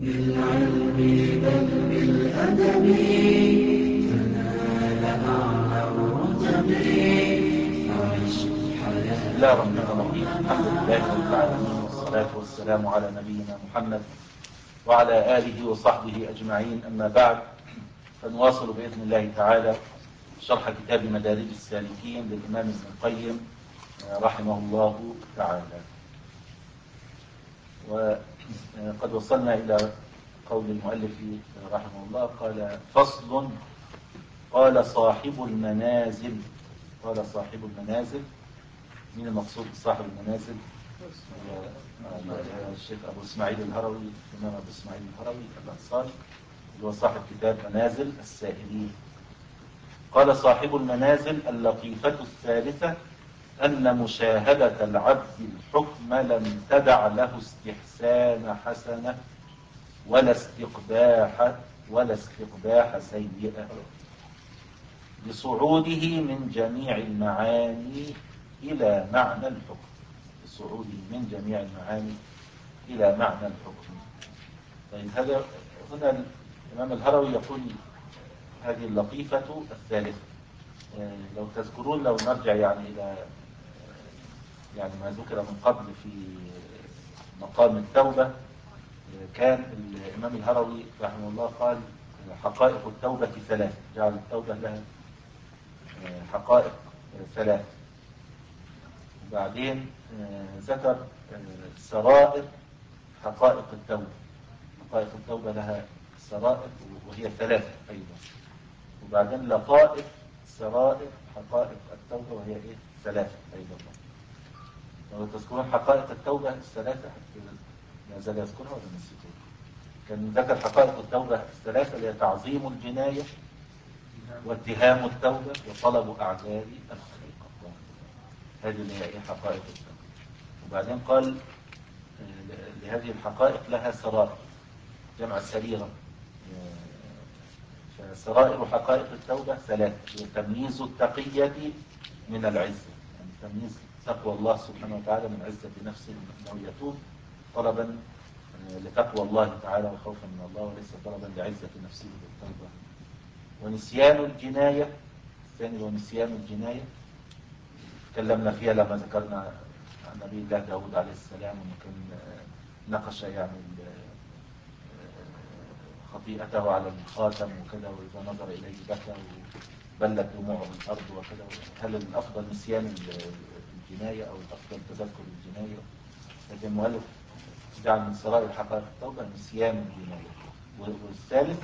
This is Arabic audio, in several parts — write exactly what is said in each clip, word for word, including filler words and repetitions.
بالعلم بل بالأدب تنال أعلى الرتب. عش حياة. بسم الله الرحمن الرحيم. الحمد لله رب العالمين، والصلاة والسلام على نبينا محمد وعلى آله وصحبه أجمعين، أما بعد، فنواصل بإذن الله تعالى شرح كتاب مدارج السالكين للإمام ابن القيم رحمه الله تعالى. وقد وصلنا إلى قول المؤلف رحمه الله، قال: فصل. قال صاحب المنازل. قال صاحب المنازل. مين المقصود بصاحب المنازل؟ الشيخ أبو إسماعيل الهروي، الإمام أبو إسماعيل الهروي الأنصاري، اللي هو صاحب كتاب منازل السائلين. قال صاحب المنازل: اللطيفة الثالثة أن مشاهدة العبد الحكم لم تدع له استحسان حسنة ولا استقباح ولا استقباح سيئة، لصعوده من جميع المعاني إلى معنى الحكم. لصعوده من جميع المعاني إلى معنى الحكم. طيب، هذا هنا الإمام الهروي يقول هذه اللطيفة الثالثة. لو تذكرون، لو نرجع يعني إلى يعني ما ذكر من قبل في مقام التوبة، كان الإمام الهروي رحمه الله قال: حقائق التوبة ثلاثة. جعل التوبة لها حقائق ثلاثة. وبعدين ذكر سرائر حقائق التوبة. حقائق التوبة لها سرائر وهي ثلاثة أيضا. وبعدين لطائف سرائر حقائق التوبة وهي إيه؟ ثلاثة أيضا. لو تذكرون حقائق التوبة الثلاثة، لا زال يذكرها ولا نسيتها؟ كان ذكر حقائق التوبة الثلاثة، اللي هي تعظيم الجناية، واتهام التوبة، وطلب أعذار الخليقة. هذه اللي هي إيه؟ حقائق التوبة. وبعدين قال لهذه الحقائق لها سرائر، جمع سريرة. فسرائر حقائق التوبة ثلاثة: تمييز التقية من العزة، يعني تمييز تقوى الله سبحانه وتعالى من عزة نفسه أنه يتوب طلبا لتقوى الله تعالى وخوفا من الله، وليس طلبا لعزة نفسه بالتوبة. ونسيان الجناية الثاني هو نسيان الجناية، تكلمنا فيها لما ذكرنا عن نبي الله داود عليه السلام، وكان نقش يعني خطيئته على الخاتم وكذا، وإذا نظر إليه بكى وبلت دموعه الأرض وكذا. هل الأفضل نسيان الجناية أو الأفضل تذكر الجناية؟ لكن المؤلف جعل من سرائر حقائق التوبة نسيان الجناية. والثالث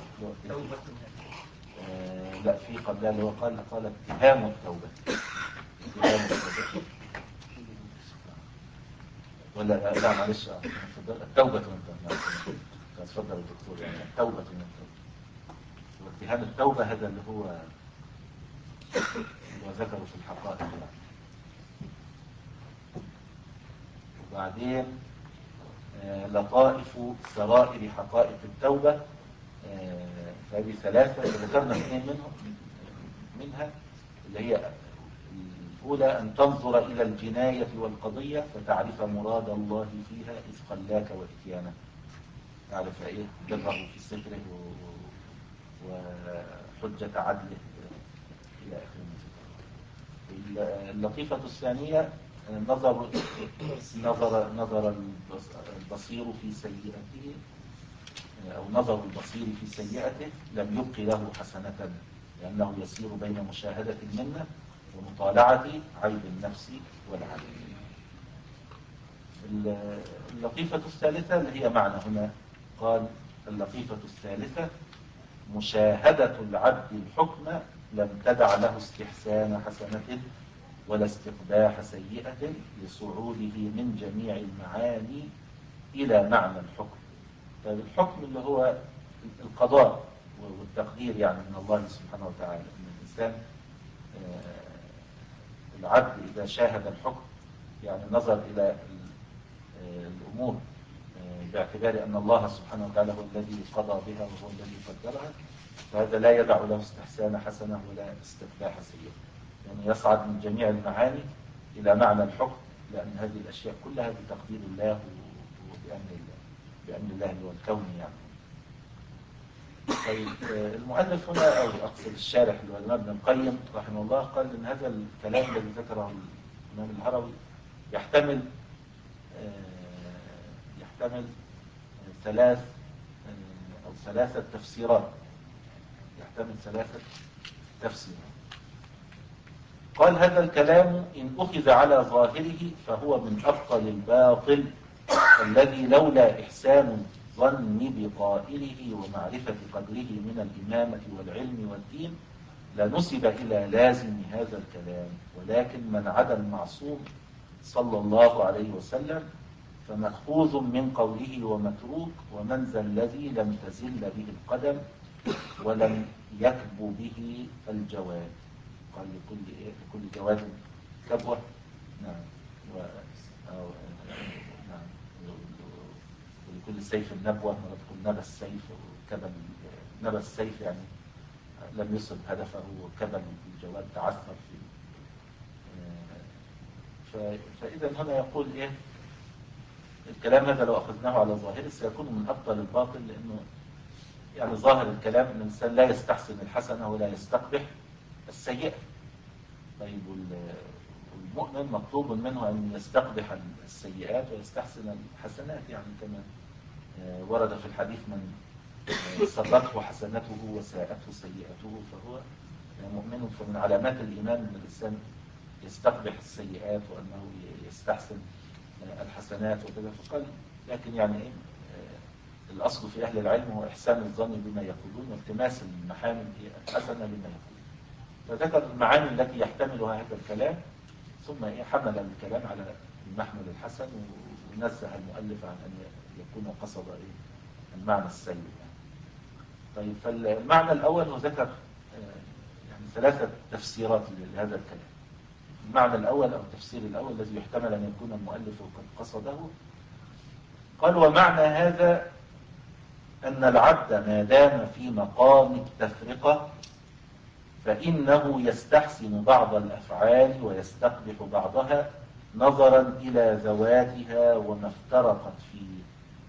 آه لا في قبلها اللي هو قال قال اتهام التوبة. اتهام التوبة ولا لا معلش، التوبة من تفضل الدكتور، يعني التوبة من التوبة. واتهام التوبة هذا اللي هو اللي ذكره في الحقائق. وبعدين آه لطائف سرائر حقائق التوبة. آه فهذه ثلاثة ذكرنا اثنين منهم منها، اللي هي الأولى أن تنظر إلى الجناية والقضية فتعرف مراد الله فيها إذ خلاك وإتيانه، تعرف إيه بره في ستره وحجة عدله إلى آخره. اللطيفة الثانية نظر نظر نظر البصير في سيئته، أو نظر البصير في سيئته لم يبق له حسنة، لأنه يسير بين مشاهدة المنة ومطالعة عيب النفس والعدل. اللطيفة الثالثة اللي هي معنى هنا، قال: اللطيفة الثالثة مشاهدة العبد الحكم لم تدع له استحسان حسنة ولا استقباح سيئة، لصعوده من جميع المعاني إلى معنى الحكم. فالحكم اللي هو القضاء والتقدير يعني من الله سبحانه وتعالى، ان الانسان العبد اذا شاهد الحكم يعني نظر الى الامور باعتبار ان الله سبحانه وتعالى هو الذي قضى بها وهو الذي قدرها، فهذا لا يدع له استحسان حسنه ولا استقباح سيئه، يعني يصعد من جميع المعاني الى معنى الحكم، لان هذه الاشياء كلها بتقدير الله وبامر الله، بامر الله هو الكون يعني. طيب المؤلف هنا، أو أقصد الشارح اللي هو الإمام ابن القيم رحمه الله، قال إن هذا الكلام الذي ذكره الإمام الهروي يحتمل يحتمل ثلاث أو ثلاثة تفسيرات، يحتمل ثلاثة تفسيرات. قال هذا الكلام إن أخذ على ظاهره فهو من أبطل الباطل الذي لولا إحسان الظن بقائله ومعرفة قدره من الإمامة والعلم والدين لنسب إلى لازم هذا الكلام، ولكن من عدا المعصوم صلى الله عليه وسلم فمأخوذ من قوله ومتروك، ومن ذا الذي لم تزل به القدم ولم يكب به الجواد. قال لكل إيه؟ لكل جواد كبوة. نعم. و... أو... نعم. ولكل سيف نبوة، ونقول نبى السيف وكبل نبى السيف يعني لم يصب هدفه، وكبل الجواد تعثر فيه. ف... فإذا هنا يقول إيه الكلام هذا لو أخذناه على ظاهره سيكون من أبطل الباطل، لأنه يعني ظاهر الكلام أن الإنسان لا يستحسن الحسنة ولا يستقبح السيئة. طيب والمؤمن مطلوب منه أن يستقبح السيئات ويستحسن الحسنات، يعني كما ورد في الحديث من سرته حسنته وساءته سيئته فهو مؤمن. فمن علامات الإيمان أن الإنسان يستقبح السيئات وأنه يستحسن الحسنات وكذا. فقال لكن يعني إيه الأصل في أهل العلم هو إحسان الظن بما يقولون والتماس المحامد الحسنة بما يقولون. فذكر المعاني التي يحتملها هذا الكلام، ثم حمل الكلام على المحمل الحسن، ونزه المؤلف عن أن يكون قصد المعنى السيء. طيب فالمعنى الأول هو ذكر يعني ثلاثة تفسيرات لهذا الكلام. المعنى الأول أو التفسير الأول الذي يحتمل أن يكون المؤلف قد قصده، قال ومعنى هذا أن العبد ما دام في مقام التفرقة فإنه يستحسن بعض الأفعال ويستقبح بعضها نظرا إلى ذواتها وما افترقت فيه،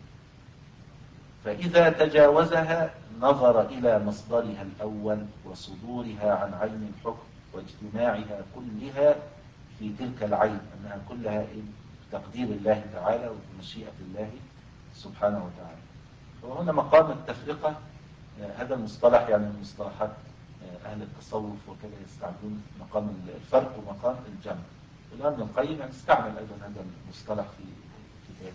فإذا تجاوزها نظر إلى مصدرها الأول وصدورها عن عين الحكم واجتماعها كلها في تلك العين، أنها كلها تقدير الله تعالى ومشيئة الله سبحانه وتعالى. وهنا مقام التفرقة هذا المصطلح يعني من مصطلحات أهل التصوف وكذا يستعملون مقام الفرق ومقام الجمع. والآن ابن القيم يعني استعمل أيضا هذا المصطلح في كتابه.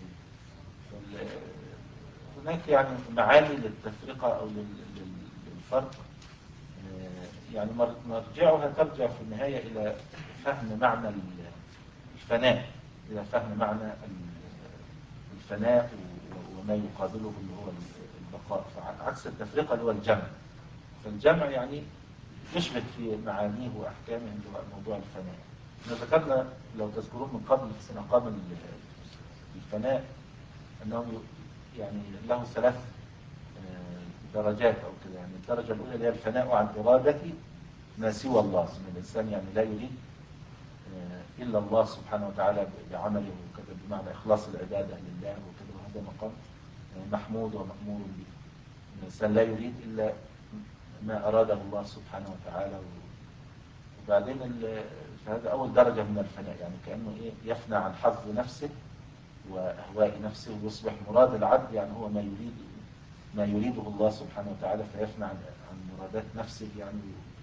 هناك يعني معاني للتفرقة أو للفرق، يعني مرجعها ترجع في النهاية إلى فهم معنى الفناء، إلى فهم معنى الفناء وما يقابله اللي هو البقاء، عكس التفرقة اللي هو الجمع. فالجمع يعني يشبه في معانيه وأحكامه موضوع الفناء. ذكرنا لو تذكرون من قبل في مقام الفناء أنه يعني له ثلاث درجات أو كده. يعني الدرجة الأولى اللي هي الفناء عن إرادة ما سوى الله، أن الإنسان يعني لا يريد إلا الله سبحانه وتعالى بعمله وكذا، بمعنى إخلاص العبادة لله وكذا. وهذا مقام محمود ومأمور به. الإنسان لا يريد إلا ما أراده الله سبحانه وتعالى. وبعدين فهذا أول درجة من الفناء، يعني كأنه إيه يفنى عن حظ نفسه وأهواء نفسه ويصبح مراد العبد يعني هو ما يريد ما يريده الله سبحانه وتعالى، فيفنى عن عن مرادات نفسه يعني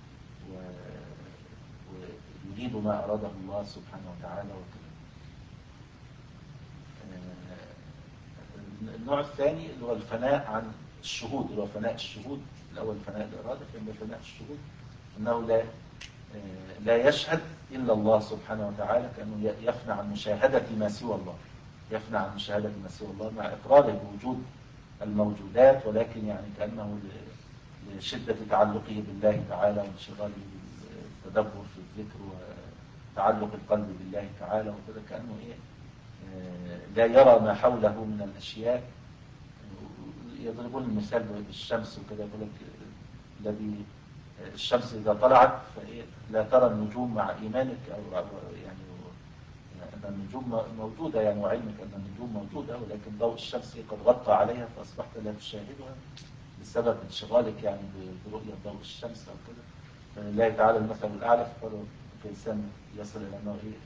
ويريد ما أراده الله سبحانه وتعالى وكذا. النوع الثاني اللي هو الفناء عن الشهود، اللي هو فناء الشهود. الأول فناء الإرادة، ثم فناء الشهود، أنه لا لا يشهد إلا الله سبحانه وتعالى، كأنه يفنى عن مشاهدة ما سوى الله، يفنى عن مشاهدة ما سوى الله مع إقراره بوجود الموجودات، ولكن يعني كأنه لشدة تعلقه بالله تعالى وانشغاله بالتدبر في الذكر وتعلق القلب بالله تعالى وكذا، كأنه إيه لا يرى ما حوله من الأشياء. يضربون المثال بالشمس وكذا، يقول لك الذي الشمس إذا طلعت لا ترى النجوم مع إيمانك، أو يعني أن النجوم موجودة يعني وعلمك أن النجوم موجودة، ولكن ضوء الشمس قد غطى عليها فأصبحت لا تشاهدها. بسبب انشغالك يعني برؤية ضوء الشمس أو كده. فلله تعالى المثل الأعلى، فقالوا الإنسان يصل إلى أنه إيه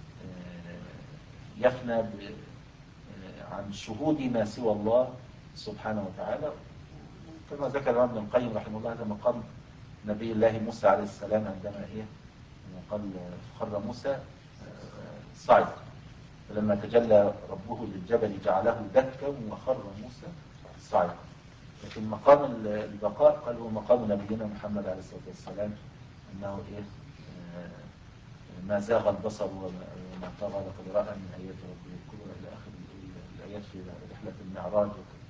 يفنى عن شهود ما سوى الله سبحانه وتعالى. كما ذكر ابن القيم رحمه الله هذا مقام نبي الله موسى عليه السلام عندما إيه قال فخر موسى صعد، فلما تجلى ربه للجبل جعله دكا وخر موسى صعد. لكن مقام البقاء قال هو مقام نبينا محمد عليه الصلاة والسلام، أنه إيه ما زاغ البصر وما طغى لقد رأى من آيات ربه الكبرى إلى آخر الآيات في رحلة المعراج.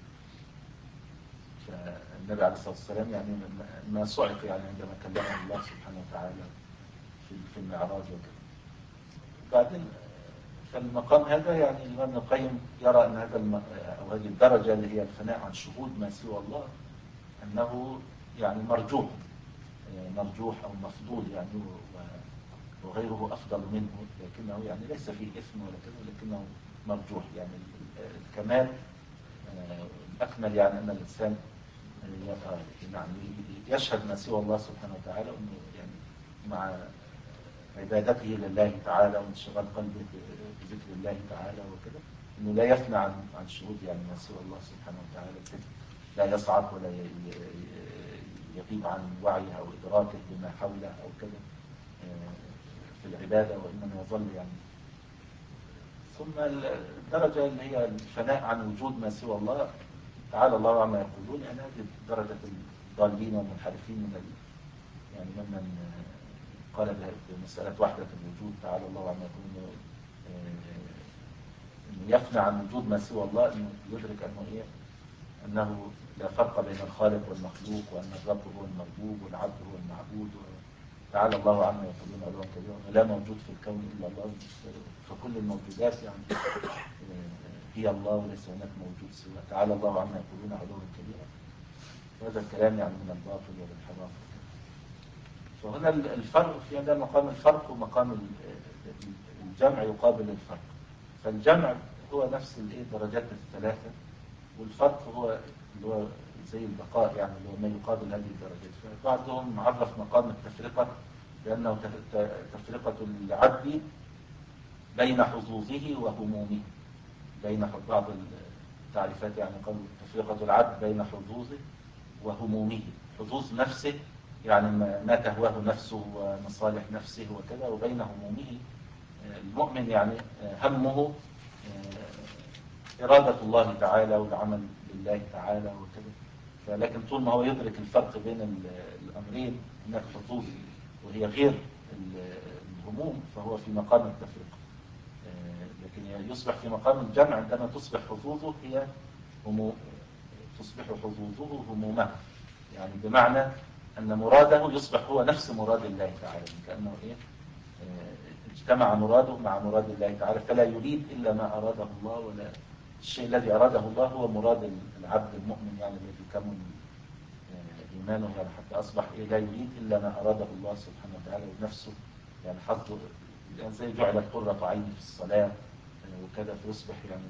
فالنبي عليه الصلاة والسلام يعني ما صعق يعني عندما كلمه الله سبحانه وتعالى في المعراج وكذا. بعدين فالمقام هذا يعني الإمام ابن القيم يرى أن هذا الم... أو هذه الدرجة اللي هي الفناء عن شهود ما سوى الله أنه يعني مرجوح مرجوح أو مفضول يعني وغيره أفضل منه، لكنه يعني ليس فيه إثم ولا كذا، لكنه مرجوح. يعني الكمال الأكمل يعني أن الإنسان يعني يشهد ما سوى الله سبحانه وتعالى، أنه يعني مع عبادته لله تعالى وانشغال قلبه بذكر الله تعالى وكذا، انه لا يفنى عن عن شهود يعني ما سوى الله سبحانه وتعالى، لا يصعد ولا يغيب عن وعيه او ادراكه بما حوله او كذا في العباده، وانما يظل يعني. ثم الدرجه اللي هي الفناء عن وجود ما سوى الله تعالى الله عما يقولون، يعني هذه درجه الضالين والمنحرفين من يعني ممن قال بمسألة وحدة الوجود تعالى الله عما يقولون، انه يفنى عن وجود ما سوى الله، انه يدرك انه ايه انه لا فرق بين الخالق والمخلوق، وان الرب هو المربوب والعبد هو المعبود، تعالى الله عما يقولون علوا كبيرا، لا موجود في الكون الا الله، فكل الموجودات يعني هي الله وليس هناك موجود سواه، تعالى الله عما يقولون علوا كبيرا. هذا الكلام يعني من الباطل والانحراف. فهنا الفرق في هذا مقام الفرق ومقام الجمع يقابل الفرق. فالجمع هو نفس الايه درجات الثلاثه، والفرق هو اللي هو زي البقاء يعني اللي هو ما يقابل هذه الدرجات. فبعضهم عرف مقام التفرقه بانه تفرقه العبد بين حظوظه وهمومه. بين بعض التعريفات يعني قالوا تفرقه العبد بين حظوظه وهمومه. حظوظ نفسه يعني ما تهواه نفسه ومصالح نفسه وكذا، وبين همومه المؤمن يعني همه إرادة الله تعالى والعمل لله تعالى وكذا. فلكن طول ما هو يدرك الفرق بين الأمرين، هناك حظوظ وهي غير الهموم، فهو في مقام التفرقة. لكن يصبح في مقام الجمع عندما تصبح حظوظه هي هموم، تصبح حظوظه همومه، يعني بمعنى أن مراده يصبح هو نفس مراد الله تعالى، كأنه إيه اجتمع مراده مع مراد الله تعالى، فلا يريد إلا ما أراده الله، ولا الشيء الذي أراده الله هو مراد العبد المؤمن يعني الذي كمل إيمانه، يعني حتى أصبح إيه لا يريد إلا ما أراده الله سبحانه وتعالى ونفسه، يعني حظه يعني زي جعلت قرة عيني في الصلاة وكذا، فيصبح يعني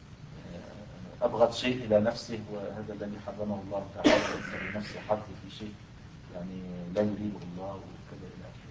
أبغض شيء إلى نفسه، وهذا الذي حرمه الله تعالى لنفسه حظ في شيء يعني لا يريده الله وكذا إلى آخره.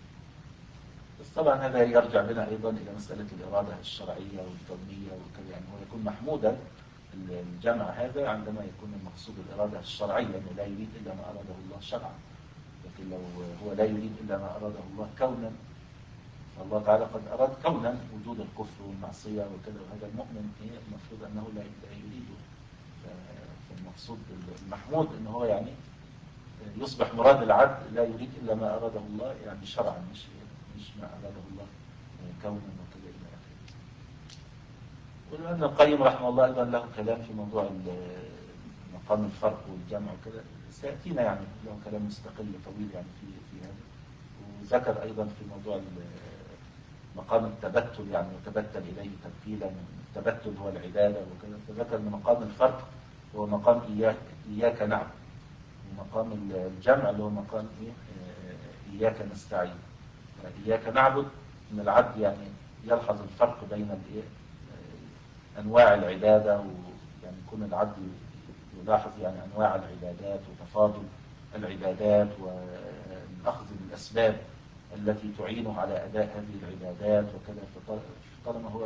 بس طبعا هذا يرجع بنا أيضا إلى مسألة الإرادة الشرعية والكونية وكذا، يعني هو يكون محمودا الجمع هذا عندما يكون المقصود الإرادة الشرعية، أنه لا يريد إلا ما أراده الله شرعا. لكن لو هو لا يريد إلا ما أراده الله كونا، الله تعالى قد أراد كونا وجود الكفر والمعصية وكذا، وهذا المؤمن المفروض أنه لا يريده. فالمقصود المحمود أنه هو يعني يصبح مراد العبد لا يريد إلا ما أراده الله يعني شرعا، مش مش ما أراده الله كونا وكذا إلى آخره. وابن القيم رحمه الله أيضا له كلام في موضوع مقام الفرق والجمع وكذا، سيأتينا يعني له كلام مستقل طويل يعني في في هذا. وذكر أيضا في موضوع مقام التبتل، يعني يتبتل إليه تبتيلا، التبتل هو العبادة وكذا. فذكر أن مقام الفرق هو مقام إياك إياك نعبد، ومقام الجمع اللي هو مقام إيه إياك نستعين. إياك نعبد أن العبد يعني يلحظ الفرق بين الإيه أنواع العبادة، ويعني يكون العبد يلاحظ يعني أنواع العبادات وتفاضل العبادات والأخذ بالأسباب التي تعينه على أداء هذه العبادات وكذا. طالما هو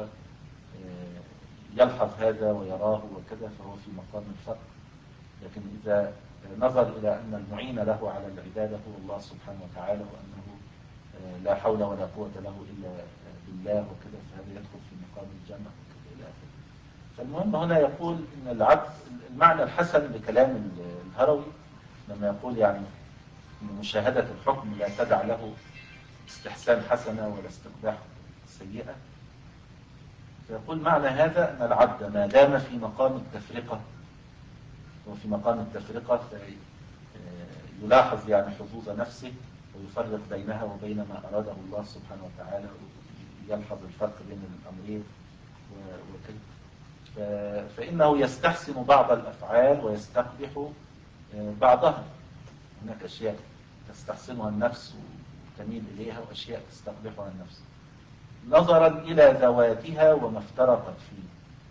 يلحظ هذا ويراه وكذا فهو في مقام الفرق. لكن إذا نظر إلى أن المعين له على العبادة هو الله سبحانه وتعالى، وأنه لا حول ولا قوة له إلا بالله وكذا، فهذا يدخل في مقام الجنة وكذا إلى آخره. فالمهم هنا يقول إن العبد، المعنى الحسن لكلام الهروي لما يقول يعني إن مشاهدة الحكم لا تدع له استحسان حسنة ولا استقباح سيئة، فيقول معنى هذا أن العبد ما دام في مقام التفرقة، وفي مقام التفرقة يلاحظ يعني حظوظ نفسه ويفرق بينها وبين ما أراده الله سبحانه وتعالى، ويلحظ الفرق بين الأمرين وكذا، فإنه يستحسن بعض الأفعال ويستقبح بعضها. هناك أشياء تستحسنها النفس وتميل إليها، وأشياء تستقبحها النفس نظرا إلى ذواتها وما افترقت فيه.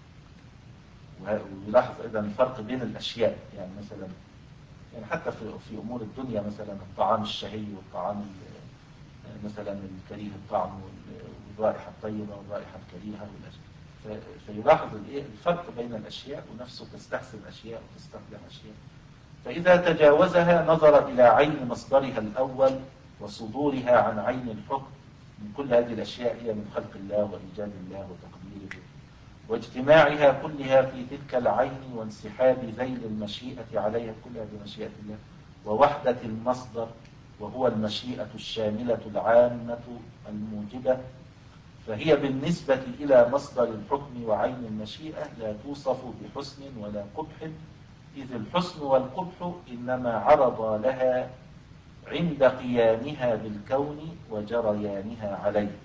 ويلاحظ أيضا الفرق بين الأشياء، يعني مثلا يعني حتى في في أمور الدنيا، مثلا الطعام الشهي والطعام مثلا الكريه الطعم والرائحة الطيبة والرائحة الكريهة، فيلاحظ الفرق بين الأشياء، ونفسه تستحسن أشياء وتستقبح أشياء. فإذا تجاوزها نظر إلى عين مصدرها الأول وصدورها عن عين الحكم من كل هذه الأشياء هي من خلق الله وإيجاد الله وتقديره، واجتماعها كلها في تلك العين، وانسحاب ذيل المشيئة عليها كلها بمشيئة الله، ووحدة المصدر وهو المشيئة الشاملة العامة الموجبة، فهي بالنسبة إلى مصدر الحكم وعين المشيئة لا توصف بحسن ولا قبح، إذ الحسن والقبح إنما عرض لها عند قيامها بالكون وجريانها عليه،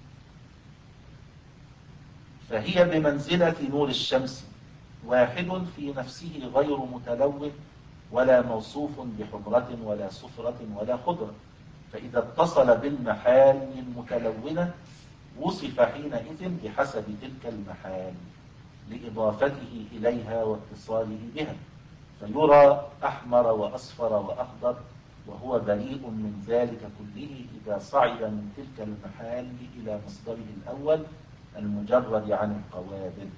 فهي بمنزلة نور الشمس، واحد في نفسه غير متلون ولا موصوف بحمرة ولا صفرة ولا خضرة، فإذا اتصل بالمحال المتلونة وصف حينئذ بحسب تلك المحال لإضافته إليها واتصاله بها، فيرى أحمر وأصفر وأخضر، وهو بريء من ذلك كله إذا صعد من تلك المحال إلى مصدره الأول المجرد عن القوابل،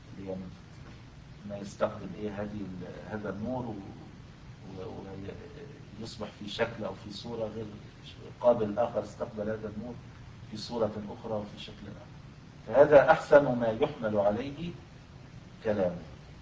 ما يستقبل إيه هذه هذا النور ويصبح في شكل أو في صورة غير قابل، آخر استقبل هذا النور في صورة أخرى وفي شكل آخر. فهذا أحسن ما يحمل عليه كلامه.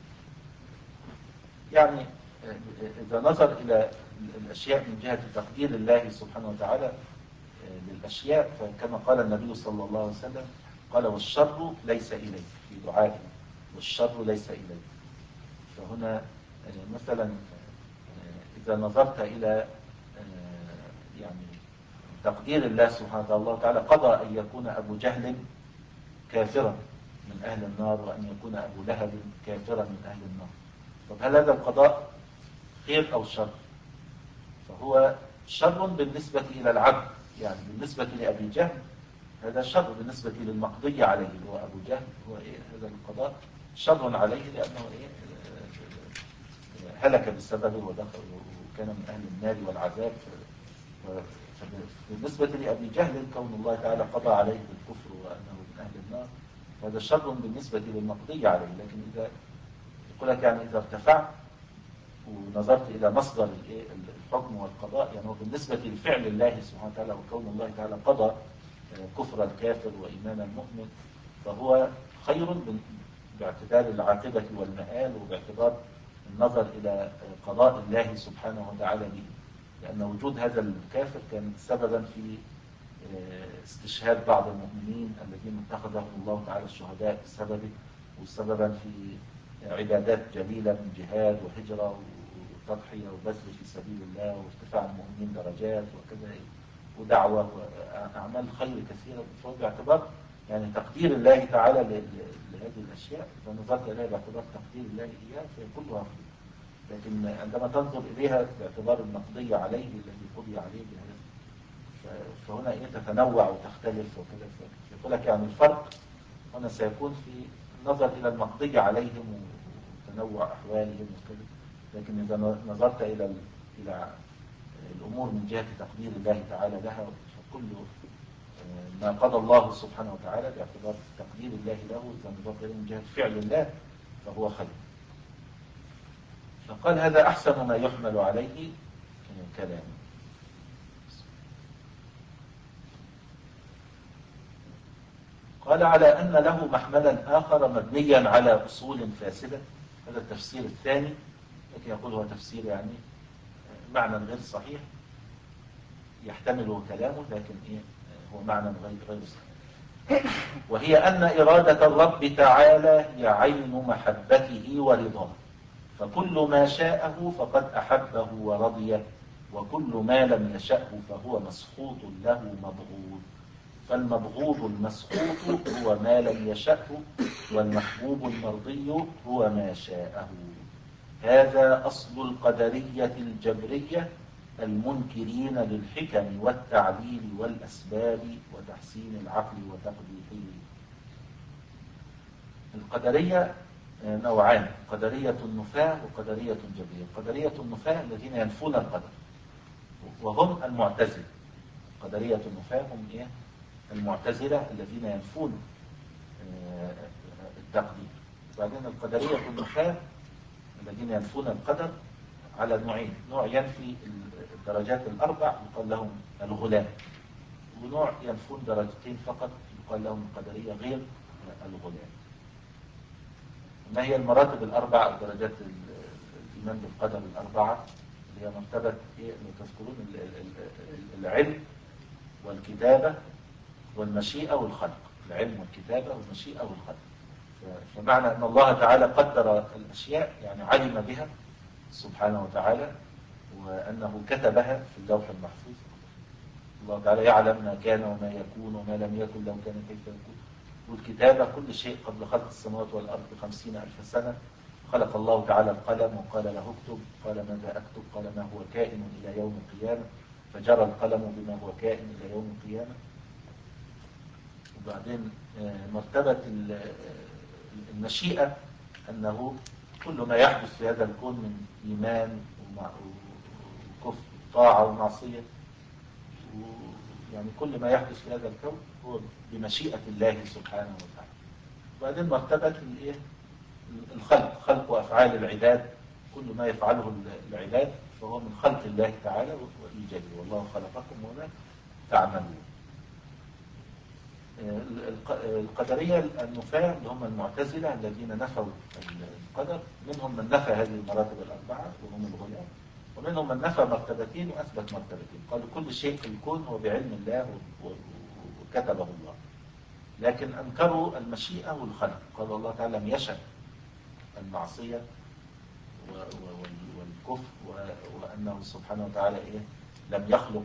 يعني إذا نظر إلى الأشياء من جهة تقدير الله سبحانه وتعالى للأشياء، فكما قال النبي صلى الله عليه وسلم قال والشر ليس إليك في دعائه، والشر ليس إليك. فهنا مثلا إذا نظرت إلى يعني تقدير الله سبحانه وتعالى قضى أن يكون أبو جهل كافرا من أهل النار، وأن يكون أبو لهب كافرا من أهل النار. طب هل هذا القضاء خير أو شر؟ فهو شر بالنسبة إلى العبد، يعني بالنسبة لأبي جهل هذا شر، بالنسبة للمقضي عليه هو أبو جهل هو إيه هذا القضاء شر عليه، لأنه إيه هلك بسببه ودخل وكان من أهل النار والعذاب. فبالنسبة لأبي جهل كون الله تعالى قضى عليه بالكفر وأنه من أهل النار هذا شر بالنسبة للمقضي عليه. لكن إذا يقول لك يعني إذا ارتفعت ونظرت إلى مصدر الحكم والقضاء، يعني هو بالنسبة لفعل الله سبحانه وتعالى وكون الله تعالى قضى كفر الكافر وإيمان المؤمن، فهو خير باعتبار العاقبة والمآل، وباعتبار النظر إلى قضاء الله سبحانه وتعالى به، لأن وجود هذا الكافر كان سببا في استشهاد بعض المؤمنين الذين اتخذهم الله تعالى الشهداء بسببه، وسببا في عبادات جليلة من جهاد وهجرة وتضحية وبذل في سبيل الله وارتفاع المؤمنين درجات وكذا، ودعوة وأعمال خير كثيرة. باعتبار يعني تقدير الله تعالى لهذه الأشياء، إذا نظرت إليها باعتبار تقدير الله إياه فكلها خير. لكن عندما تنظر إليها باعتبار المقضي عليه الذي قضي عليه بهذا، فهنا إيه تتنوع وتختلف وكذا. يقول لك يعني الفرق هنا سيكون في النظر إلى المقضي عليهم وتنوع أحوالهم وكذا، لكن إذا نظرت إلى إلى الأمور من جهة تقدير الله تعالى لها، فكل ما قضى الله سبحانه وتعالى باعتبار تقدير الله له إذا نظرت إليه من جهة فعل الله فهو خير. فقال هذا أحسن ما يحمل عليه كلام. قال على أن له محملا آخر مبنيا على أصول فاسدة. هذا التفسير الثاني، لكن يقول هو تفسير يعني معنى غير صحيح يحتمله كلامه، لكن إيه هو معنى غير غير صحيح. وهي أن إرادة الرب تعالى هي عين محبته ورضاه، فكل ما شاءه فقد أحبه ورضيه، وكل ما لم يشأه فهو مسخوط له مبغوض. فالمبغوض المسخوط هو ما لم يشأه، والمحبوب المرضي هو ما شاءه. هذا أصل القدرية الجبرية المنكرين للحكم والتعليل والأسباب وتحسين العقل وتقبيحه. القدرية نوعان: قدرية النفاة وقدرية جبرية. قدرية النفاة الذين ينفون القدر، وهم المعتزلة. قدرية النفاة هم إيه؟ المعتزلة الذين ينفون التقدير. وبعدين القدرية النفاة الذين ينفون القدر على نوعين: نوع ينفي الدرجات الأربع يقال لهم الغلاة، ونوع ينفون درجتين فقط يقال لهم القدرية غير الغلاة. ما هي المراتب الأربع أو درجات الإيمان بالقدر الأربعة؟ اللي هي مرتبة إيه اللي تذكرون؟ العلم والكتابة والمشيئة والخلق. العلم والكتابة والمشيئة والخلق. فمعنى أن الله تعالى قدر الأشياء يعني علم بها سبحانه وتعالى، وأنه كتبها في اللوح المحفوظ. الله تعالى يعلم ما كان وما يكون وما لم يكن لو كان كيف يكون. والكتابة كل شيء قبل خلق السماوات والأرض بخمسين ألف سنة خلق الله تعالى القلم وقال له اكتب، قال ماذا أكتب؟ قال ما هو كائن إلى يوم القيامة، فجرى القلم بما هو كائن إلى يوم القيامة. وبعدين مرتبة المشيئة أنه كل ما يحدث في هذا الكون من إيمان وكفر وطاعة ومعصية، يعني كل ما يحدث في هذا الكون هو بمشيئة الله سبحانه وتعالى. وبعدين مرتبة الخلق، خلق وأفعال العباد، كل ما يفعله العباد فهو من خلق الله تعالى وإيجاده. والله خلقكم وما تعملون. القدرية النفاة اللي هم المعتزلة الذين نفوا القدر، منهم من نفى هذه المراتب الأربعة وهم الغلاة، ومنهم من نفى مرتبتين وأثبت مرتبتين. قالوا كل شيء في الكون هو بعلم الله وكتبه الله، لكن أنكروا المشيئة والخلق. قال الله تعالى لم يشأ المعصية والكفر، وأنه سبحانه وتعالى إيه لم يخلق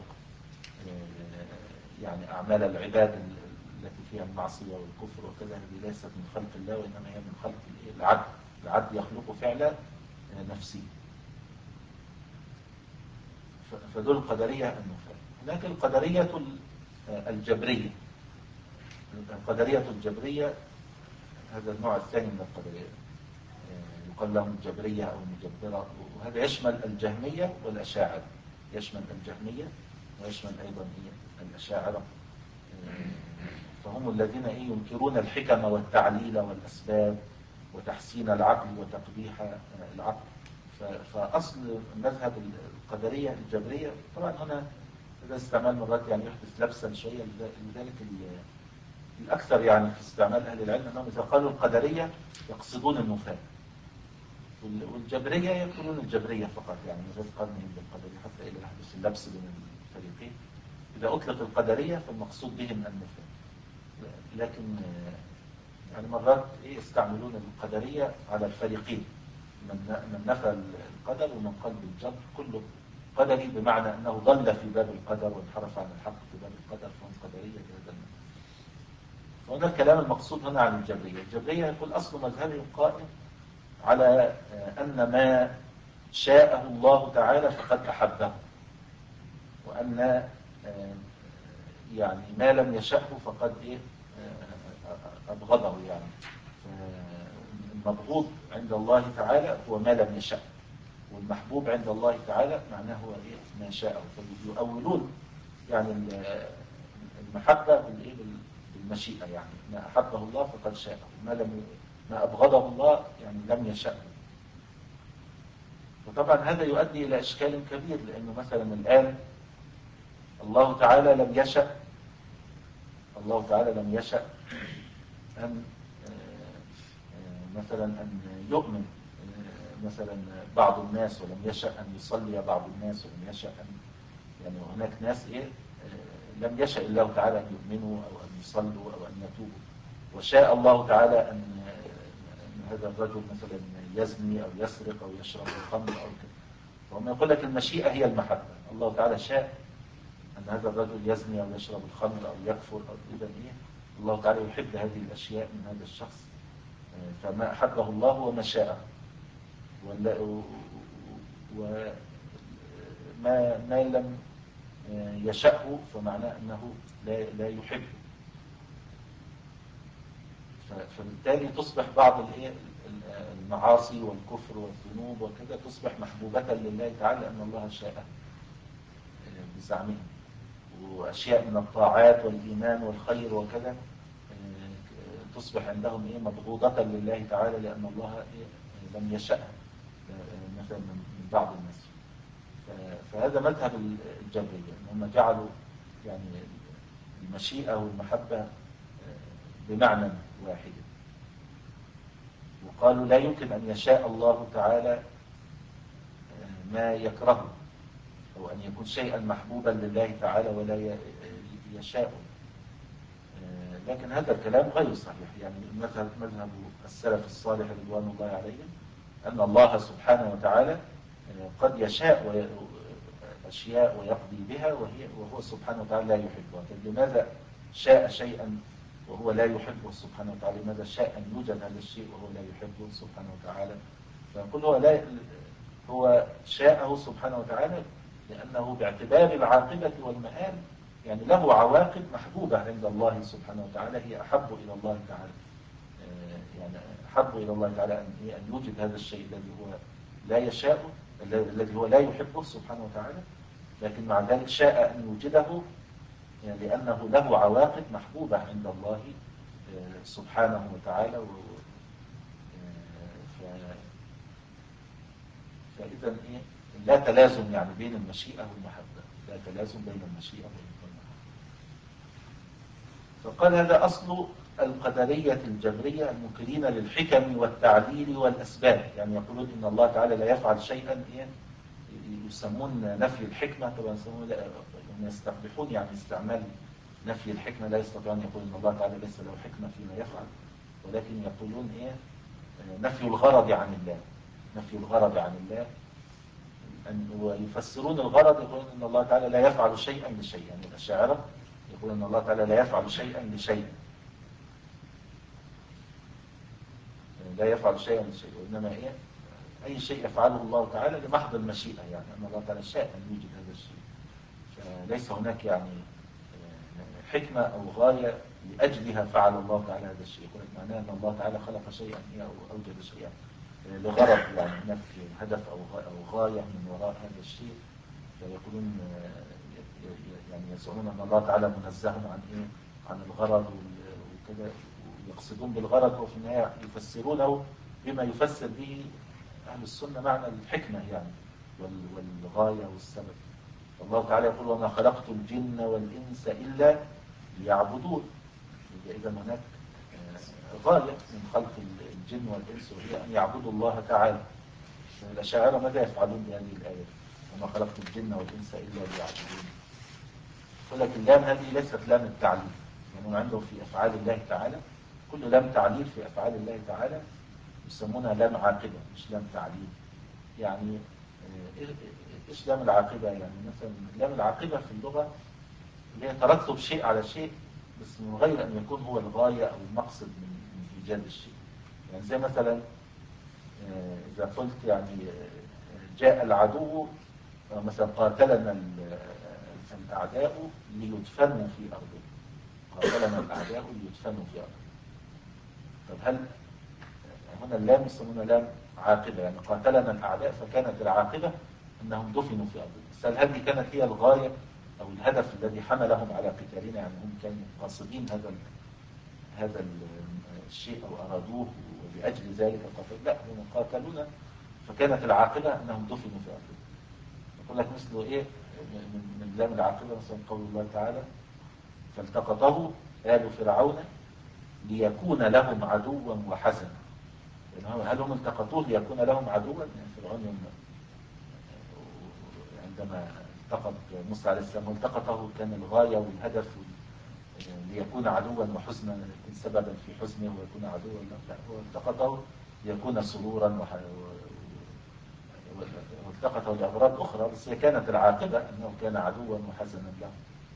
يعني أعمال العباد التي فيها المعصية والكفر وكذا، هذه ليست من خلق الله وإنما هي من خلق العبد. العبد يخلق فعل نفسه. فدول القدرية النفاة. هناك القدرية الجبرية. القدرية الجبرية هذا النوع الثاني من القدرية، يقال لهم الجبرية أو المجبرة، وهذا يشمل الجهمية والأشاعرة. يشمل الجهمية ويشمل أيضا الأشاعرة. فهم الذين ينكرون الحكم والتعليل والأسباب وتحسين العقل وتقبيح العقل. فأصل مذهب القدرية الجبرية، طبعا هنا هذا استعمال مرات يعني يحدث لبسا شوية، لذلك الأكثر يعني في استعمال أهل العلم أنهم إذا قالوا القدرية يقصدون النفاة، والجبرية يقولون الجبرية فقط، يعني من غير قرنهم بالقدرية حتى إلى يحدث اللبس بين الفريقين. إذا أطلق القدرية فالمقصود بهم النفاة، لكن يعني مرات إيه يستعملون القدرية على الفريقين، من نفى القدر ومن قال بالجبر. كله قدري بمعنى أنه ضل في باب القدر وانحرف عن الحق في باب القدر، فهم قدرية بهذا المعنى. فهنا الكلام المقصود هنا عن الجبرية. الجبرية يقول أصل مذهبهم قائم على أن ما شاءه الله تعالى فقد أحبه، وأن يعني ما لم يشأه فقد إيه أبغضه. يعني المبغوض عند الله تعالى هو ما لم يشأ، والمحبوب عند الله تعالى معناه هو إيه ما شاءه. فيؤولون يعني المحبة بالإيه بالمشيئة، يعني ما أحبه الله فقد شاءه، ما لم ما أبغضه الله يعني لم يشأه. وطبعا هذا يؤدي إلى إشكال كبير، لأنه مثلا الآن الله تعالى لم يشأ الله تعالى لم يشأ أن مثلا أن يؤمن مثلا بعض الناس، ولم يشأ أن يصلي بعض الناس، ولم يشأ أن يعني هناك ناس إيه لم يشأ الله تعالى أن يؤمنوا أو أن يصلوا أو أن يتوبوا، وشاء الله تعالى أن هذا الرجل مثلا يزني أو يسرق أو يشرب الخمر أو كذا. وما يقول لك المشيئة هي المحبة. الله تعالى شاء أن هذا الرجل يزني أو يشرب الخمر أو يكفر أو إذا إيه الله تعالى يحب هذه الأشياء من هذا الشخص، فما أحبه الله وما شاءه، وما ما لم يشأه فمعناه أنه لا لا يحبه. فبالتالي تصبح بعض المعاصي والكفر والذنوب وكذا تصبح محبوبة لله تعالى لأن الله شاءه بزعمهم، وأشياء من الطاعات والإيمان والخير وكذا تصبح عندهم إيه مبغوضة لله تعالى لأن الله إيه لم يشأها مثلا من بعض الناس. فهذا مذهب الجبرية، أنهم جعلوا يعني المشيئة والمحبة بمعنى واحد، وقالوا لا يمكن أن يشاء الله تعالى ما يكرهه، أو أن يكون شيئا محبوبا لله تعالى ولا يشاء. لكن هذا الكلام غير صحيح. يعني مذهب مذهب السلف الصالح رضوان الله عليهم أن الله سبحانه وتعالى قد يشاء أشياء ويقضي بها وهي وهو سبحانه وتعالى لا يحبها. لماذا شاء شيئا وهو لا يحبه سبحانه وتعالى؟ لماذا شاء أن يوجد هذا الشيء وهو لا يحبه سبحانه وتعالى؟ فنقول هو لا هو شاءه سبحانه وتعالى لأنه باعتبار العاقبة والمآل يعني له عواقب محبوبة عند الله سبحانه وتعالى، هي أحب إلى الله تعالى، يعني أحب إلى الله تعالى أن أن يوجد هذا الشيء الذي هو لا يشاء، الذي هو لا يحبه سبحانه وتعالى، لكن مع ذلك شاء أن يوجده يعني لأنه له عواقب محبوبة عند الله سبحانه وتعالى. فإذا إيه لا تلازم يعني بين المشيئة والمحبة، لا تلازم بين المشيئة والمحبة. فقال هذا أصل القدرية الجبرية المنكرين للحكم والتعليل والأسباب، يعني يقولون إن الله تعالى لا يفعل شيئا إيه يسمون نفي الحكمة، طبعا يسمون يستقبحون يعني استعمال نفي الحكمة، لا يستطيعون يقولون إن الله تعالى ليس له حكمة فيما يفعل، ولكن يقولون إيه نفي الغرض عن الله، نفي الغرض عن الله، ويفسرون الغرض يقولون إن الله تعالى لا يفعل شيئا لشيء، يعني الأشاعرة يقولون إن الله تعالى لا يفعل شيئا لشيء، لا يفعل شيئا لشيء، وإنما إيه أي شيء يفعله الله تعالى لمحض المشيئة، يعني أن الله تعالى شاء أن يوجد هذا الشيء، فليس هناك يعني حكمة أو غاية لأجلها فعل الله تعالى هذا الشيء. يقول لك معناه أن الله تعالى خلق شيئا أو أوجد شيئا لغرض، يعني هناك هدف أو غاية من وراء هذا الشيء، فيقولون يعني يزعمون أن الله تعالى منزه عن إيه عن الغرض وكذا، ويقصدون بالغرض وفي النهاية يفسرونه بما يفسر به أهل السنة معنى الحكمة يعني والغاية والسبب. الله تعالى يقول وما خلقت الجن والإنس إلا ليعبدون، إذا هناك غاية من خلق الجن والإنس وهي أن يعبدوا الله تعالى. الأشاعرة ماذا يفعلون بهذه الآية؟ وما خلقت الجن والإنس إلا ليعبدون. ولكن اللام هذه ليست لام التعليل، يعني عنده في أفعال الله تعالى كل لام تعليل في أفعال الله تعالى يسمونها لام عاقبة مش لام تعليل. يعني إيش لام العاقبة؟ يعني مثلا لام العاقبة في اللغة اللي هي ترتب شيء على شيء بس من غير أن يكون هو الغاية أو المقصد من إيجاد الشيء. يعني زي مثلا إذا قلت يعني جاء العدو مثلا قاتلنا الأعداء ليدفنوا في أرضه، قاتلنا الأعداء ليدفنوا في أرضه. طب هل هنا اللام يسمونها لام عاقبة، يعني قاتلنا الأعداء فكانت العاقبة أنهم دفنوا في أرضنا. بس هل هذه كانت هي الغاية أو الهدف الذي حملهم على قتالنا؟ يعني هم كانوا قاصدين هذا هذا الشيء أو أرادوه ولأجل ذلك قاتلوا؟ لا، هم قاتلونا فكانت العاقبة أنهم دفنوا في أرضنا. يقول لك مثله إيه من, من لام العاقبة، مثلا قول الله تعالى فالتقطه آل فرعون ليكون لهم عدوا وحزنا. يعني هل هم التقطوه ليكون لهم عدوا؟ يعني فرعون عندما التقط موسى عليه السلام والتقطه كان الغاية والهدف ليكون عدوا وحزنا، يكون سببا في حزنه ويكون عدوا. لا, لا هو التقطه ليكون سرورا والتقطه لأغراض أخرى، بس هي كانت العاقبة أنه كان عدوا وحزنا له.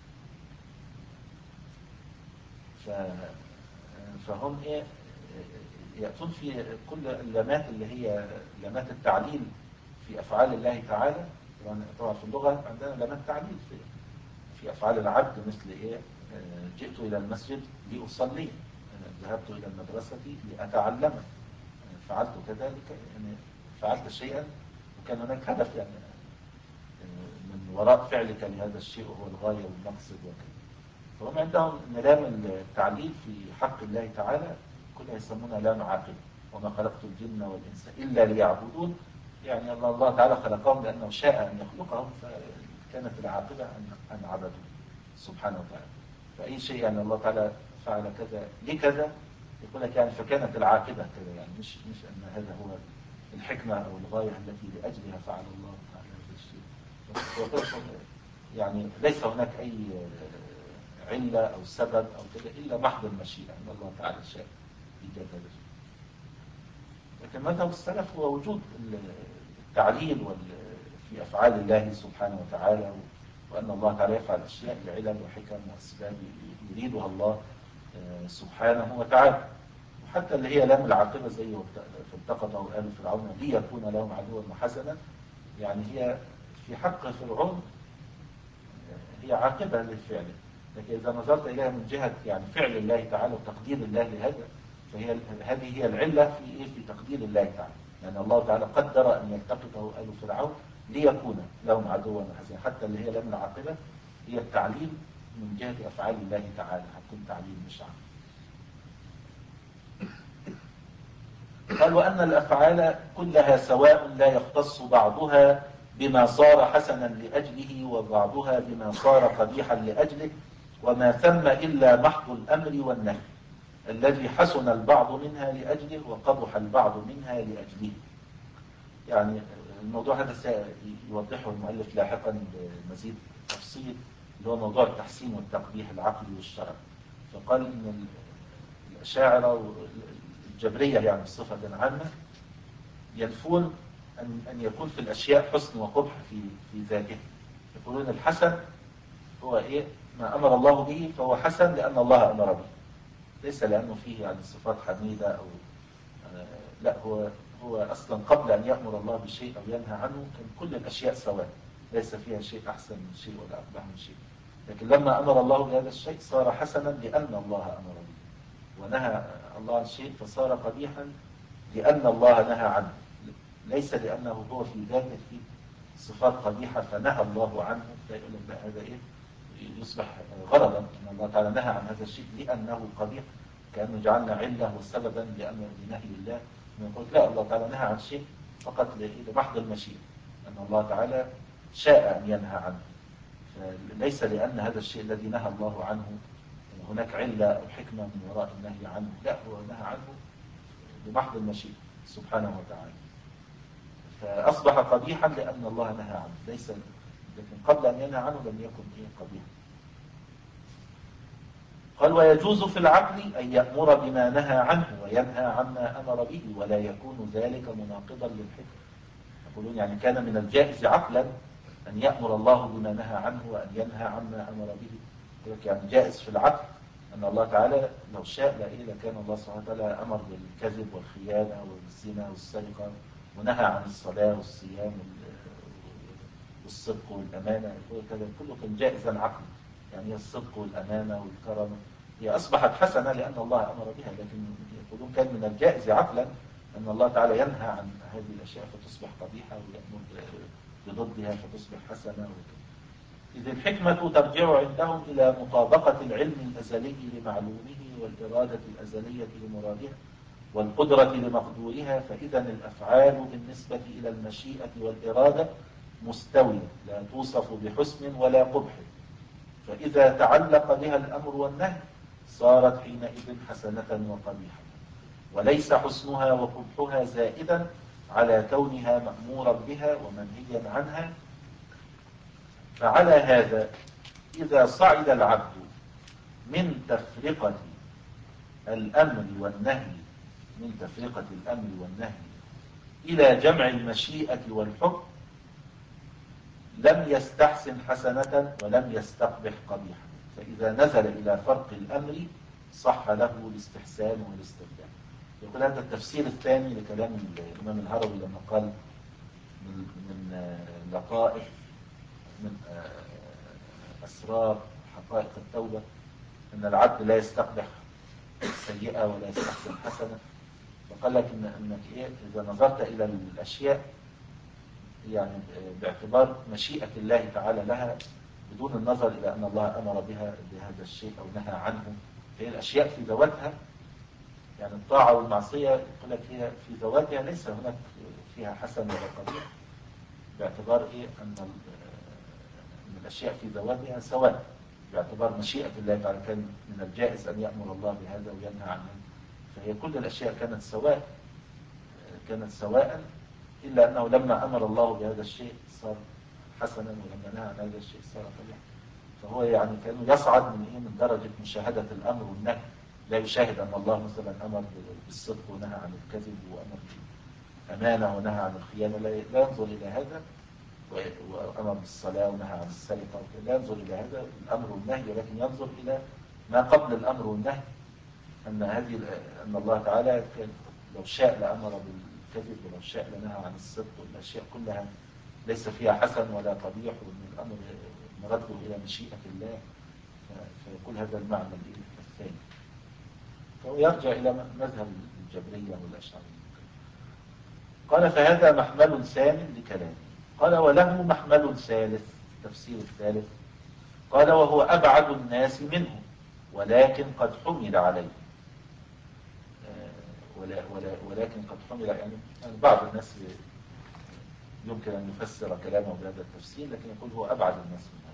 فهم إيه يأتون في كل اللامات اللي هي لامات التعليل في أفعال الله تعالى. طبعا في اللغة عندنا لامات تعليل في, في أفعال العبد، مثل إيه جئت إلى المسجد لأصلي، ذهبت إلى المدرسة لأتعلم، فعلت كذلك، يعني فعلت شيئا وكان هناك هدف يعني من وراء فعلك لهذا الشيء وهو الغاية والمقصد وكذا. فهم عندهم لام التعليل في حق الله تعالى كلها يسمونها لام عاقبة. وما خلقت الجن والإنس إلا ليعبدون، يعني الله, الله تعالى خلقهم لأنه شاء أن يخلقهم، فكانت العاقبة أن عبدوا سبحانه وتعالى. فأي شيء يعني الله تعالى فعل كذا لكذا، يقول لك يعني فكانت العاقبة كذا، يعني مش مش أن هذا هو الحكمة أو الغاية التي لأجلها فعل الله تعالى هذا الشيء. يعني ليس هناك أي علة أو سبب أو كذا إلا محض المشيئة أن الله تعالى شاء إيجاد هذا الشيء. لكن مذهب السلف هو وجود التعليل في أفعال الله سبحانه وتعالى، وأن الله تعالى يفعل أشياء لعلل وحكم وأسباب يريدها الله سبحانه وتعالى. وحتى اللي هي لام العاقبة زي فالتقطه آل فرعون ليكون لهم عدوا وحسنا، يعني هي في حق فرعون هي عاقبة للفعل، لكن إذا نظرت إليها من جهة يعني فعل الله تعالى وتقدير الله لهذا، فهي هذه هي العلة في إيه في تقدير الله تعالى. يعني الله تعالى قدر أن يلتقطه آل فرعون ليكون لهم عدوا وحسنا. حتى اللي هي لام العاقبة هي التعليل من جهة أفعال الله تعالى، هتكون تعليل مش عام. قال وأن الأفعال كلها سواء لا يختص بعضها بما صار حسنا لأجله وبعضها بما صار قبيحا لأجله، وما ثم إلا محض الأمر والنهي الذي حسن البعض منها لأجله وقبح البعض منها لأجله. يعني الموضوع هذا سيوضحه المؤلف لاحقا بمزيد تفصيل، اللي هو موضوع التحسين والتقبيح العقلي والشرعي. فقال إن الأشاعرة الجبرية يعني بصفة عامة ينفون أن أن يكون في الأشياء حسن وقبح في في ذاته. يقولون الحسن هو إيه ما أمر الله به فهو حسن لأن الله أمر به، ليس لأنه فيه يعني صفات حميدة أو آه لا، هو هو أصلا قبل أن يأمر الله بشيء أو ينهى عنه كان كل الأشياء سواء، ليس فيها شيء أحسن من شيء ولا أقبح من شيء. لكن لما أمر الله بهذا الشيء صار حسنا لأن الله أمر به، ونهى الله عن شيء فصار قبيحا لأن الله نهى عنه، ليس لأنه هو في ذاته فيه صفات قبيحة فنهى الله عنه. فيقول لك هذا إيه يصبح غرضا أن الله تعالى نهى عن هذا الشيء لأنه قبيح، كأنه جعلنا علة وسببا لأنه لنهي الله. يقول لا، الله تعالى نهى عن شيء فقط لمحض المشيئة، أن الله تعالى شاء أن ينهى عنه، فليس لأن هذا الشيء الذي نهى الله عنه هناك علة أو حكمة من وراء النهي عنه، لا، هو نهى عنه بمحض المشيئة سبحانه وتعالى، فأصبح قبيحا لأن الله نهى عنه، ليس لكن قبل أن ينهى عنه لم يكن إيه قبيحا. قال ويجوز في العقل أن يأمر بما نهى عنه وينهى عما أمر به ولا يكون ذلك مناقضا للحكم. يقولون يعني كان من الجائز عقلا أن يأمر الله بما نهى عنه وأن ينهى عما أمر به. يعني جائز في العقل أن الله تعالى لو شاء لإيه لكان الله سبحانه وتعالى أمر بالكذب والخيانة والزنا والسرقة ونهى عن الصلاة والصيام والصدق والأمانة، كله كان جائزا عقلا. يعني الصدق والأمانة والكرم هي أصبحت حسنة لأن الله أمر بها، لكن يقولون كان من الجائز عقلا أن الله تعالى ينهى عن هذه الأشياء فتصبح قبيحة، ويأمر بضدها فتصبح حسنة. إذ الحكمة ترجع عندهم إلى مطابقة العلم الأزلي لمعلومه والإرادة الأزلية لمرادها والقدرة لمقدورها. فإذا الأفعال بالنسبة إلى المشيئة والإرادة مستوية لا توصف بحسن ولا قبح، فإذا تعلق بها الأمر والنهي صارت حينئذ حسنة وقبيحة، وليس حسنها وقبحها زائدا على كونها مأمورا بها ومنهيا عنها. فعلى هذا إذا صعد العبد من تفرقة الأمر والنهي من تفرقة الأمر والنهي إلى جمع المشيئة والحكم لم يستحسن حسنة ولم يستقبح قبيحة. فإذا نزل إلى فرق الأمر صح له الاستحسان والاستبدال. يقول هذا التفسير الثاني لكلام الإمام الهروي لما قال من, من لطائف من أسرار حقائق التوبة أن العبد لا يستقبح سيئة ولا يستحسن حسنة. وقال لك إن أنك إيه إذا نظرت إلى الأشياء يعني باعتبار مشيئة الله تعالى لها بدون النظر إلى أن الله أمر بها بهذا الشيء أو نهى عنه، فهي الأشياء في ذواتها يعني الطاعة والمعصية يقول لك هي في ذواتها ليس هناك فيها حسن ولا قبيح، باعتبار إيه أن الأشياء في ذواتها سواء، باعتبار مشيئة الله تعالى كان من الجائز أن يأمر الله بهذا وينهى عنه، فهي كل الأشياء كانت سواء كانت سواء إلا أنه لما أمر الله بهذا الشيء صار حسنا ولما نهى عن هذا الشيء صار قبيحا. فهو يعني كأنه يصعد من إيه من درجة مشاهدة الأمر والنهي، لا يشاهد أن الله مثلا أمر بالصدق ونهى عن الكذب وأمر بالأمانة ونهى عن الخيانة، لا ينظر إلى هذا، وأمر بالصلاة ونهى عن السرقة، لا ينظر إلى هذا الأمر والنهي، ولكن ينظر إلى ما قبل الأمر والنهي، أن هذه أن الله تعالى لو شاء لأمر بالكذب ولو شاء لنهى عن الصدق، والأشياء كلها ليس فيها حسن ولا قبيح، وأن الأمر مرده إلى مشيئة الله. فيقول هذا المعنى الثاني، فهو يرجع إلى مذهب الجبرية والأشعرية. قال فهذا محمل ثاني لكلامه. قال وله محمل ثالث، التفسير الثالث، قال وهو أبعد الناس منه ولكن قد حمل عليه، ولا ولا ولكن قد حمل يعني, يعني بعض الناس يمكن أن يفسر كلامه بهذا التفسير، لكن يقول هو أبعد الناس منه،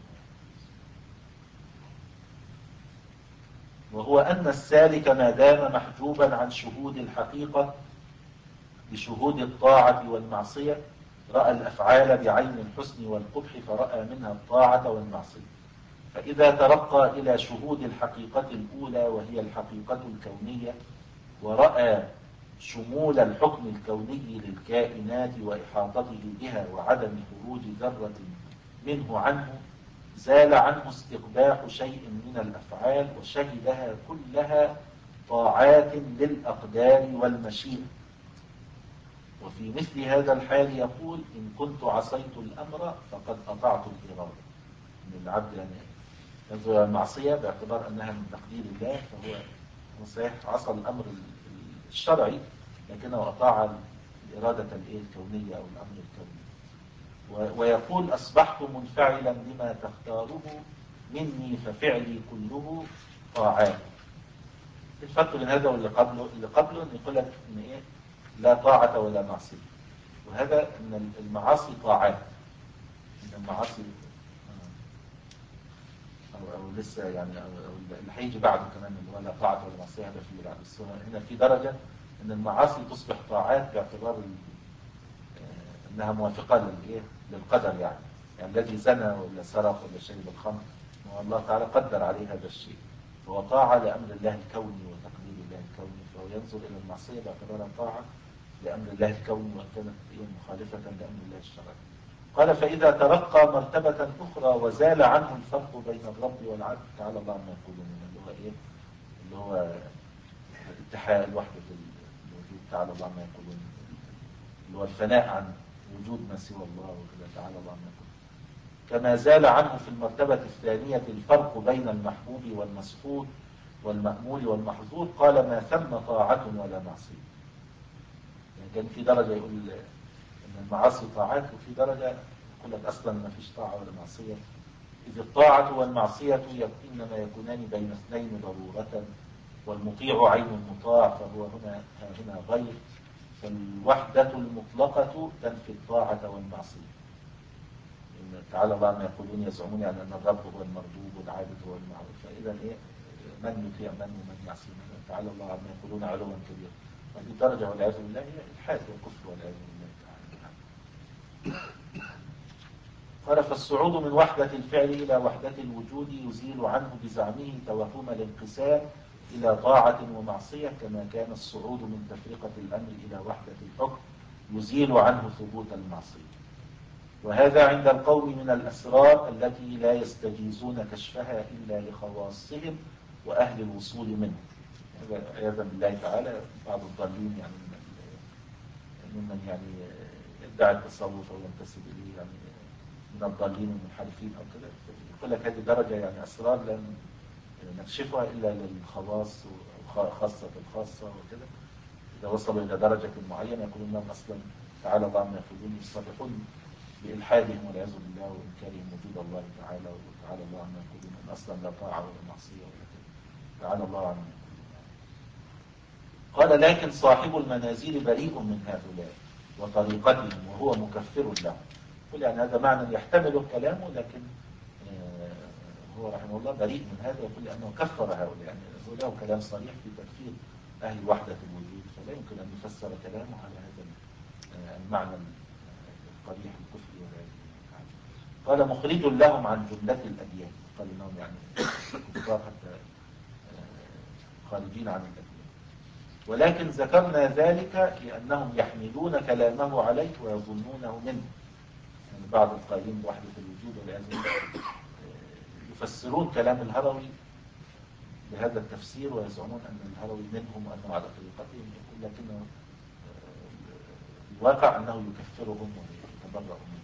وهو أن السالك ما دام محجوبا عن شهود الحقيقة بشهود الطاعة والمعصية رأى الأفعال بعين الحسن والقبح فرأى منها الطاعة والمعصية. فإذا ترقى إلى شهود الحقيقة الأولى وهي الحقيقة الكونية ورأى شمول الحكم الكوني للكائنات وإحاطته بها وعدم خروج ذرة منه عنه زال عنه استقباح شيء من الأفعال وشهدها كلها طاعات للأقدار والمشيئة. وفي مثل هذا الحال يقول إن كنت عصيت الأمر فقد أطعت الإرادة. من العبد يعني ينظر المعصية باعتبار أنها من تقدير الله، فهو صحيح عصى الأمر الشرعي لكنه أطاع الإرادة الكونية أو الأمر الكوني. ويقول أصبحت منفعلا لما تختاره مني ففعلي كله طاعات. الفرق بين هذا واللي قبله، اللي قبله أن يقول لك إن إيه لا طاعة ولا معصية، وهذا أن المعاصي طاعات. إن المعاصي أو, أو لسه يعني أو اللي هيجي بعده كمان اللي هو لا طاعة ولا معصية، هذا في بعد. بس هنا في درجة أن المعاصي تصبح طاعات باعتبار أنها موافقة للإيه للقدر، يعني يعني الذي زنى ولا سرق ولا شرب الخمر والله تعالى قدر عليه هذا الشيء، فهو طاعة لأمر الله الكوني وتقدير الله الكوني، فهو ينظر إلى المعصية باعتبارها طاعة لأمر الله الكوني وإن كانت مخالفة لأمر الله الشرعي. قال فإذا ترقى مرتبة أخرى وزال عنه الفرق بين الرب والعبد تعالى الله عما يقولون، اللي هو إيه اللي هو اتحاد وحدة الوجود تعالى الله عما يقولون، اللي هو الفناء عن وجود ما سوى الله وكذا تعالى الله عما يقولون. كما زال عنه في المرتبة الثانية الفرق بين المحبوب والمسخوط والمأمول والمحظور قال ما ثم طاعة ولا معصية. كان في درجة يقول إن المعاصي طاعات، وفي درجة يقول لك أصلا ما فيش طاعة ولا معصية، إذ الطاعة والمعصية إنما يكونان بين اثنين ضرورة، والمطيع عين المطاع، فهو هنا هنا غير. فالوحدة المطلقة تنفي الطاعة والمعصية. إن تعالى الله عما يقولون يزعمون يعني أن الرب هو المربوب والعابد هو المعروف، فإذا إيه من يطيع من ومن يعصي من؟ تعالى الله عما يقولون علوا كبيرا. هذه الدرجة والعياذ بالله هي الحاد والكفر والعياذ بالله تعالى. قال فالصعود من وحدة الفعل إلى وحدة الوجود يزيل عنه بزعمه توهم الانقسام إلى طاعة ومعصية، كما كان الصعود من تفرقة الأمر إلى وحدة الحكم يزيل عنه ثبوت المعصية. وهذا عند القوم من الأسرار التي لا يستجيزون كشفها إلا لخواصهم وأهل الوصول منه. هذا عياذا بالله تعالى بعض الضالين يعني ممن يعني يدعي التصوف أو ينتسب إليه يعني من الضالين والمنحرفين أو كده، يقول لك هذه درجة يعني أسرار لن نكشفها إلا للخواص وخاصة الخاصة وكده. إذا وصلوا إلى درجة معينة يقولون لهم أصلا تعالى الله عما يقولون، يصرحون بإلحادهم والعياذ بالله وإنكارهم وجود الله تعالى، وتعالى الله عما يقولون أن أصلا لا طاعة ولا معصية ولا كده، تعالى الله عما يقولون. قال لكن صاحب المنازل بريء من هؤلاء وطريقتهم وهو مكفر لهم. يقول يعني هذا معنى يحتمل كلامه، لكن هو رحمه الله بريء من هذا، يقول لأنه كفر هؤلاء، يعني هو له كلام صريح في تكفير أهل وحدة الوجود، فلا يمكن أن يفسر كلامه على هذا المعنى القبيح الكفر والعياذ بالله. قال مخرج لهم عن جملة الأديان، قال إنهم يعني كفار حتى خارجين عن الأديان. ولكن ذكرنا ذلك لأنهم يحملون كلامه عليه ويظنونه منه. يعني بعض القائلين بوحدة الوجود والعياذ بالله يفسرون كلام الهروي بهذا التفسير ويزعمون أن الهروي منهم وأنه على طريقتهم، لكنه الواقع أنه يكفرهم ويتبرأ منهم.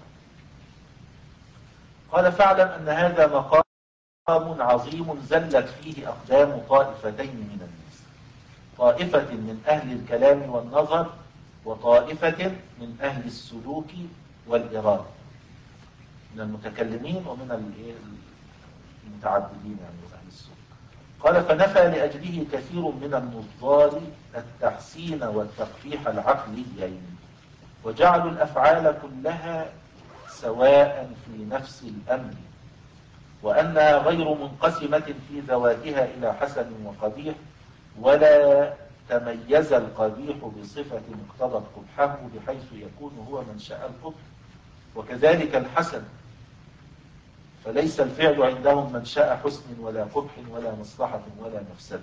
قال فاعلم أن هذا مقام عظيم زلت فيه أقدام طائفتين من الناس، طائفة من أهل الكلام والنظر وطائفة من أهل السلوك والإرادة، من المتكلمين ومن المتعددين يعني أهل السلوك. قال فنفى لأجله كثير من النظار التحسين والتقبيح العقليين، وجعلوا الأفعال كلها سواء في نفس الأمر، وأنها غير منقسمة في ذواتها إلى حسن وقبيح، ولا تميز القبيح بصفة مقتضت قبحه بحيث يكون هو منشأ القبح، وكذلك الحسن، فليس الفعل عندهم منشأ حسن ولا قبح ولا مصلحة ولا مفسدة.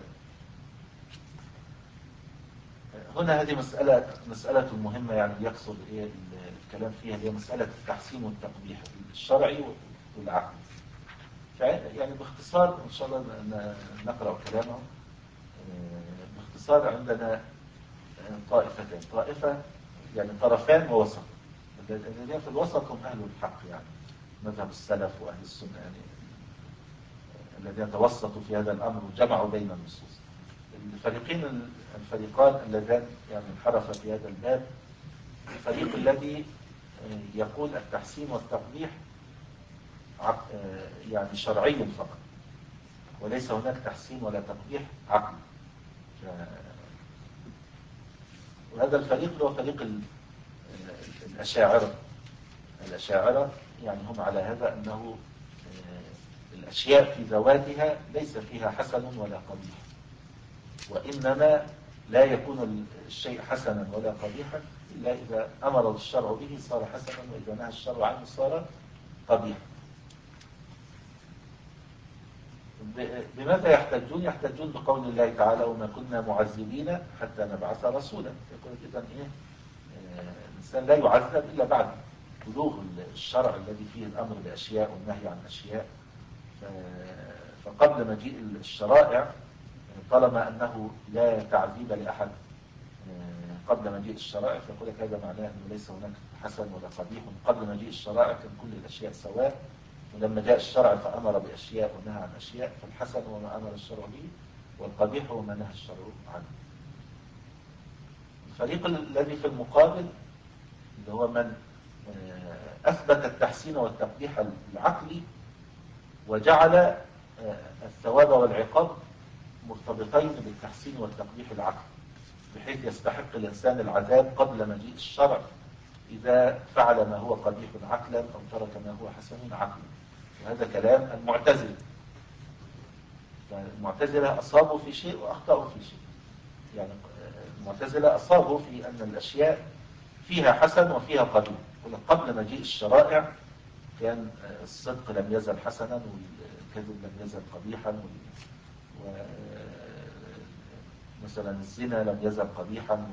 هنا هذه مسألة مسألة مهمة يعني يقصد إيه الكلام فيها، هي مسألة التحسين والتقبيح الشرعي والعقلي. يعني باختصار إن شاء الله نقرأ كلامه. باختصار عندنا طائفتين، طائفة يعني طرفان ووسط، الذين في الوسط هم أهل الحق يعني مذهب السلف وأهل السنة، يعني الذين توسطوا في هذا الأمر وجمعوا بين النصوص. الفريقين الفريقان اللذان يعني انحرف في هذا الباب، الفريق الذي يقول التحسين والتقبيح يعني شرعي فقط، وليس هناك تحسين ولا تقبيح عقلي. وهذا الفريق هو فريق الأشاعرة. الأشاعرة يعني هم على هذا أنه الأشياء في ذواتها ليس فيها حسن ولا قبيح، وإنما لا يكون الشيء حسنا ولا قبيحا إلا إذا أمر الشرع به صار حسنا، وإذا نهى الشرع عنه صار قبيحا. بماذا يحتجون؟ يحتجون بقول الله تعالى وما كنا معذبين حتى نبعث رسولا. يقول إذن إيه الإنسان لا يعذب إلا بعد بلوغ الشرع الذي فيه الأمر بأشياء والنهي عن أشياء. فقبل مجيء الشرائع طالما أنه لا تعذيب لأحد قبل مجيء الشرائع، فيقول لك هذا معناه أنه ليس هناك حسن ولا قبيح. قبل مجيء الشرائع كان كل الأشياء سواء، ولما جاء الشرع فأمر بأشياء ونهى عن أشياء، فالحسن هو ما أمر الشرع به، والقبيح هو ما نهى الشرع عنه. الفريق الذي في المقابل اللي هو من أثبت التحسين والتقبيح العقلي وجعل الثواب والعقاب مرتبطين بالتحسين والتقبيح العقلي، بحيث يستحق الإنسان العذاب قبل مجيء الشرع إذا فعل ما هو قبيح عقلا أو ترك ما هو حسن عقلا. وهذا كلام المعتزلة. المعتزلة أصابوا في شيء وأخطأوا في شيء. يعني المعتزلة أصابوا في أن الأشياء فيها حسن وفيها قبيح. قبل مجيء الشرائع كان الصدق لم يزل حسنا والكذب لم يزل قبيحا، ومثلا الزنا لم يزل قبيحا،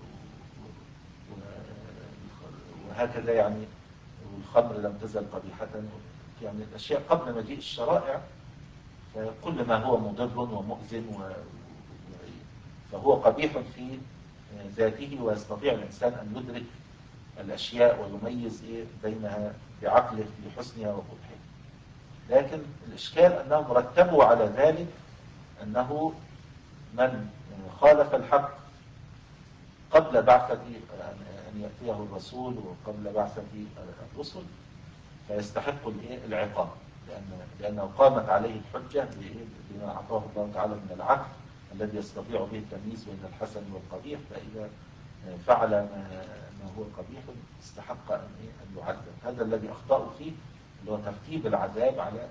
وهكذا يعني، والخمر لم تزل قبيحة. يعني الأشياء قبل مجيء الشرائع كل ما هو مضر ومؤذن و... فهو قبيح في ذاته، ويستطيع الإنسان أن يدرك الأشياء ويميز إيه بينها بعقله في حسنها وقبحها. لكن الإشكال أنهم رتبوا على ذلك أنه من خالف الحق قبل بعثة أن يأتيه الرسول وقبل بعثة الرسل فيستحق العقاب، لأن لأنه قامت عليه الحجة بما أعطاه الله تعالى من العقل الذي يستطيع به التمييز بين الحسن والقبيح، فإذا فعل ما هو قبيح استحق أن يعذب. هذا الذي أخطأوا فيه، اللي هو ترتيب العذاب على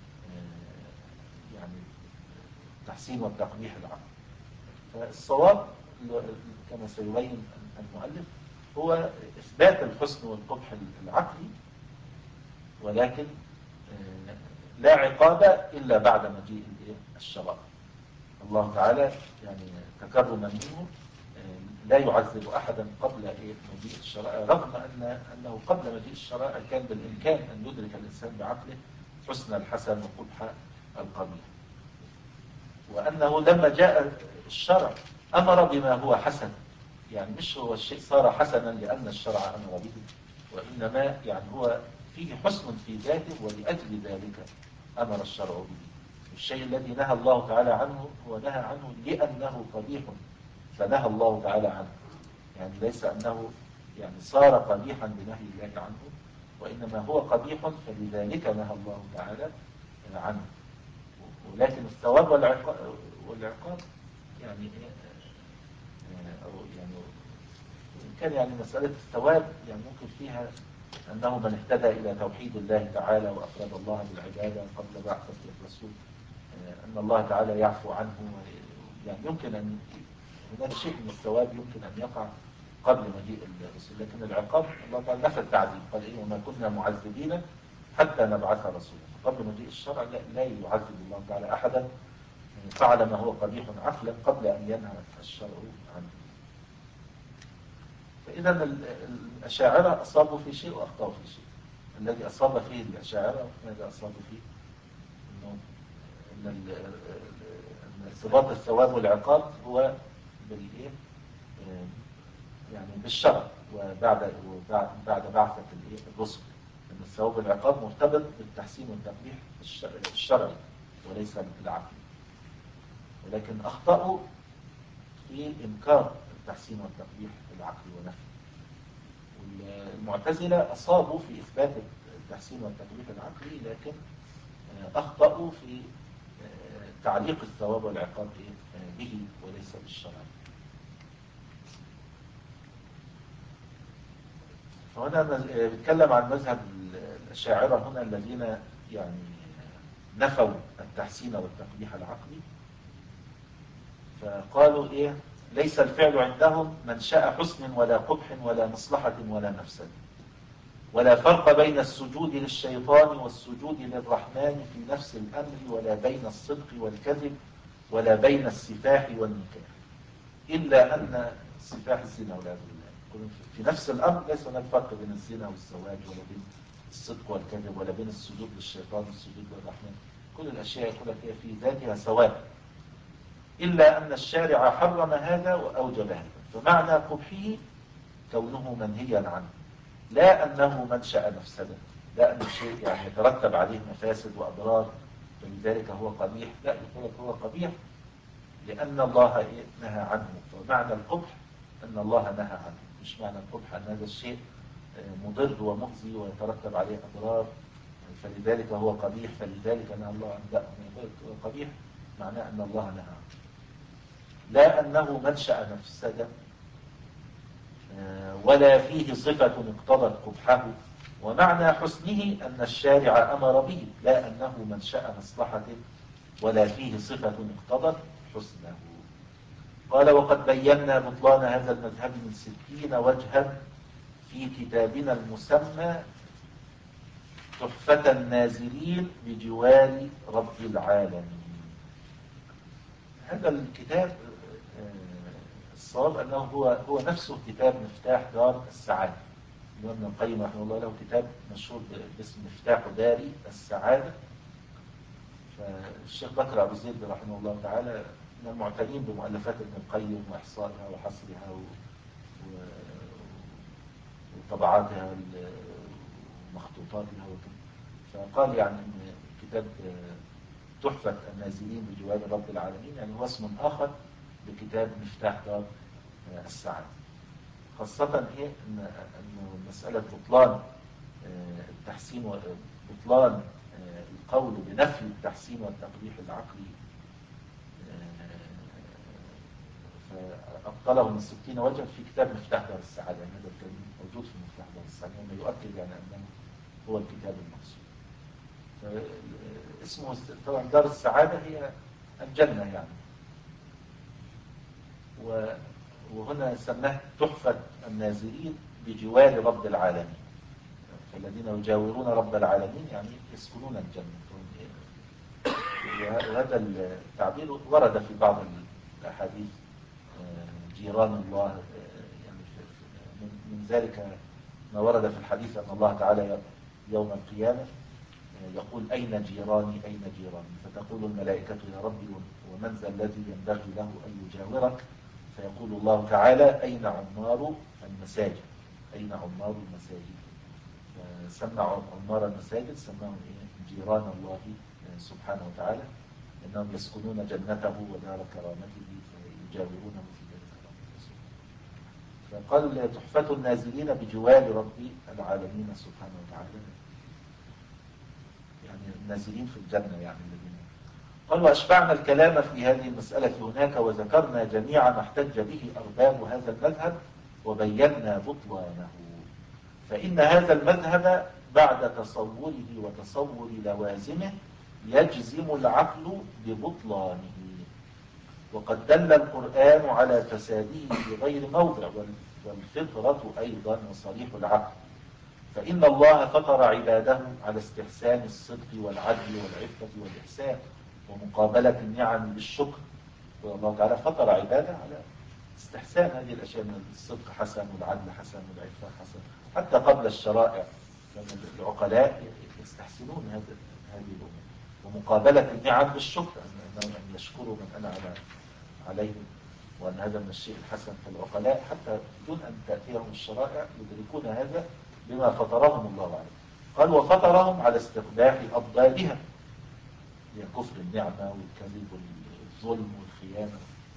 يعني تحسين والتقبيح العقل. فالصواب كما سيبين المؤلف هو إثبات الحسن والقبح العقلي، ولكن لا عقاب إلا بعد مجيء الشرائع. الله تعالى يعني تكرما منه لا يعذب أحدا قبل مجيء الشرائع، رغم أن أنه قبل مجيء الشرائع كان بالإمكان أن يدرك الإنسان بعقله حسن الحسن وقبح القبيح، وأنه لما جاء الشرع أمر بما هو حسن. يعني مش هو الشيء صار حسنا لأن الشرع أمر به، وإنما يعني هو فيه حسن في ذاته، ولأجل ذلك أمر الشرع به. الشيء الذي نهى الله تعالى عنه هو نهى عنه لأنه قبيح فنهى الله تعالى عنه، يعني ليس أنه يعني صار قبيحا بنهي الله عنه، وإنما هو قبيح فلذلك نهى الله تعالى عنه. ولكن الثواب والعقاب, والعقاب يعني أو يعني كان يعني مسألة الثواب يعني ممكن فيها أنه من اهتدى إلى توحيد الله تعالى وأفراد الله بالعبادة قبل بعثة الرسول أن الله تعالى يعفو عنه، يعني يمكن أن هناك شيء من الثواب يمكن أن يقع قبل مجيء الرسول. لكن العقاب الله تعالى نفى التعذيب، قال إيه وما كنا معذبين حتى نبعث رسولا. قبل مجيء الشرع لا, لا يعذب الله تعالى أحدا فعل ما هو قبيح عقلا قبل أن ينهى الشرع عنه. فإذا الأشاعرة أصابوا في شيء وأخطأوا في شيء. الذي أصاب فيه الأشاعرة ماذا أصابوا فيه؟ إنه إن ارتباط الثواب والعقاب هو بالإيه؟ يعني بالشرع وبعد بعد بعثة الرسل، أن الثواب والعقاب مرتبط بالتحسين والتقبيح الشرعي وليس بالعقل. ولكن أخطأوا في إنكار التحسين والتقبيح العقلي ونفي. والمعتزلة أصابوا في إثبات التحسين والتقبيح العقلي، لكن أخطأوا في تعليق الثواب والعقاب به وليس بالشرع. فهنا نتكلم عن مذهب الأشاعرة هنا الذين يعني نفوا التحسين والتقبيح العقلي، فقالوا إيه؟ ليس الفعل عندهم منشأ حسن ولا قبح ولا مصلحة ولا مفسدة، ولا فرق بين السجود للشيطان والسجود للرحمن في نفس الأمر، ولا بين الصدق والكذب، ولا بين السفاح والنكاح، إلا أن سفاح الزنا والعياذ بالله في نفس الأمر ليس هناك فرق بين الزنا والزواج، ولا بين الصدق والكذب، ولا بين السجود للشيطان والسجود للرحمن. كل الأشياء يقول لك هي في ذاتها سواء، إلا أن الشارع حرم هذا وأوجب هذا، فمعنى قبحه كونه منهيا عنه، لا أنه منشأ مفسدة، لا أن الشيء يعني يترتب عليه مفاسد وأضرار فلذلك هو قبيح، لا، يقول لك هو قبيح لأن الله نهى عنه. فمعنى القبح أن الله نهى عنه. مش معنى القبح أن هذا الشيء مضر ومؤذي ويترتب عليه أضرار فلذلك هو قبيح فلذلك نهى الله عنه. لا، هو قبيح معناه أن الله نهى عنه، لا أنه منشأ مفسدة ولا فيه صفة اقتضت قبحه، ومعنى حسنه أن الشارع أمر به، لا أنه منشأ مصلحة ولا فيه صفة اقتضت حسنه. قال وقد بينا بطلان هذا المذهب من ستين وجها في كتابنا المسمى تحفة النازلين بجوار رب العالمين. هذا الكتاب الصواب أنه هو هو نفسه كتاب مفتاح دار السعادة. ابن القيم رحمه الله له كتاب مشهور باسم مفتاح دار السعادة. فالشيخ بكر أبو زيد رحمه الله تعالى من المعتنين بمؤلفات ابن القيم وإحصائها وحصرها و... و... وطبعاتها ومخطوطاتها وكذا. فقال يعني ان كتاب تحفة النازلين بجوار رب العالمين يعني هو اسم آخر لكتاب مفتاح دار السعادة. خاصة ايه ان مسألة بطلان التحسين وبطلان القول بنفي التحسين والتقبيح العقلي فأبطله من ستين وجه في كتاب مفتاح دار السعادة. يعني هذا الكلام موجود في مفتاح دار السعادة وما يؤكد يعني أنه هو الكتاب المقصود. اسمه طبعا دار السعادة هي الجنة يعني، وهنا سماه تحفة النازلين بجوار رب العالمين، فالذين يجاورون رب العالمين يعني يسكنون الجنة. وهذا التعبير ورد في بعض الأحاديث جيران الله، يعني من ذلك ما ورد في الحديث أن الله تعالى يوم القيامة يقول أين جيراني أين جيراني، فتقول الملائكة يا ربي ومن ذا الذي ينبغي له أن يجاورك، فيقول الله تعالى أين عمار المساجد أين عمار المساجد. سمى عمار المساجد سماهم جيران الله سبحانه وتعالى إنهم يسكنون جنته ودار كرامته فيجاورونه في دار كرامته. فقال تحفة النازلين بجوار رب العالمين سبحانه وتعالى، يعني النازلين في الجنة يعني الذين. قال وأشبعنا الكلام في هذه المسألة هناك وذكرنا جميع ما احتج به أرباب هذا المذهب وبينا بطلانه. فإن هذا المذهب بعد تصوره وتصور لوازمه يجزم العقل ببطلانه، وقد دل القرآن على فساده في غير موضع والفطرة أيضا وصريح العقل. فإن الله فطر عباده على استحسان الصدق والعدل والعفة والإحسان ومقابلة النعم بالشكر. والله تعالى فطر عباده على استحسان هذه الأشياء، من الصدق حسن والعدل حسن والعفة حسن. حتى قبل الشرائع كان العقلاء يستحسنون هذا هذه الأمور، ومقابلة النعم بالشكر أنهم أن يشكروا من أنعم عليهم، وأن هذا من الشيء الحسن. فالعقلاء حتى بدون أن تأتيهم الشرائع يدركون هذا بما فطرهم الله عليه. قال وفطرهم على استقباح أضدادها، هي كفر النعمة والكذب والظلم والخيانة.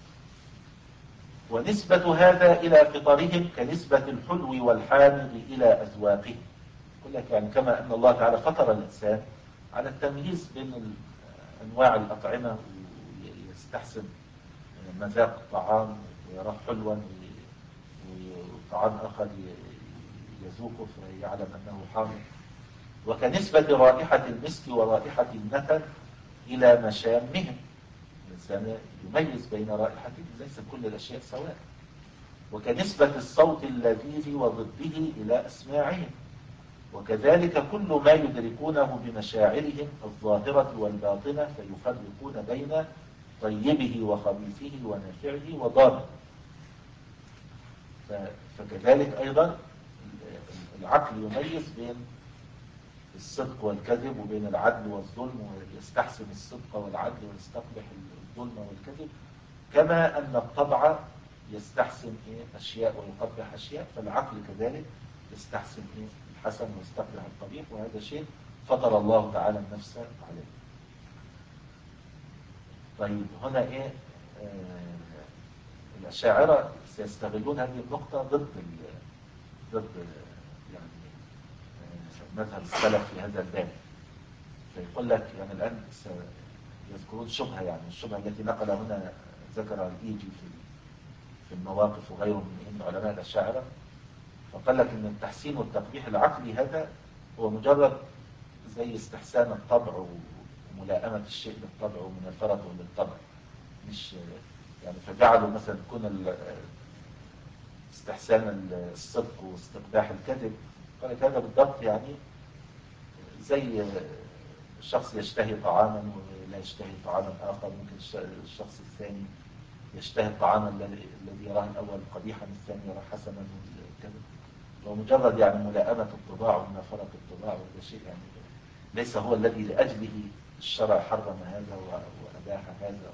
ونسبة هذا إلى فطرهم كنسبة الحلو والحامض إلى أذواقهم. يقول لك يعني كما أن الله تعالى فطر الإنسان على التمييز بين أنواع الأطعمة ويستحسن مذاق طعام ويراه حلوا وطعام آخر يذوقه فيعلم أنه حامض. وكنسبة رائحة المسك ورائحة النتن إلى مشامهم، الإنسان يميز بين رائحتين، ليس كل الأشياء سواء. وكنسبة الصوت اللذيذ وضده إلى أسماعهم. وكذلك كل ما يدركونه بمشاعرهم الظاهرة والباطنة فيفرقون بين طيبه وخبيثه ونافعه وضاره. فكذلك أيضا العقل يميز بين الصدق والكذب وبين العدل والظلم، ويستحسن الصدق والعدل ويستقبح الظلم والكذب، كما أن الطبع يستحسن أشياء ويقبح أشياء، فالعقل كذلك يستحسن الحسن ويستقبح القبيح. وهذا شيء فطر الله تعالى النفس عليه. طيب هنا إيه آه الأشاعرة سيستغلون هذه النقطة ضد ال... ضد يعني مذهب السلف في هذا الباب. فيقول لك يعني الآن يذكرون شبهة، يعني الشبهة التي نقل هنا ذكر الإيجي في في المواقف وغيره من علماء الأشاعرة. فقال لك إن التحسين والتقبيح العقلي هذا هو مجرد زي استحسان الطبع وملائمة الشيء للطبع ومنافرته للطبع، مش يعني فجعلوا مثلا كون استحسان الصدق واستقباح الكذب. قال لك هذا بالضبط يعني زي الشخص يشتهي طعاما ولا يشتهي طعاما آخر. ممكن الشخص الثاني يشتهي الطعام الذي يراه الأول قبيحا الثاني يراه حسنا والكذب. ومجرد يعني ملائمة الطباع ومنافرة الطباع، وهذا شيء يعني ليس هو الذي لأجله الشرع حرم هذا وأباح هذا.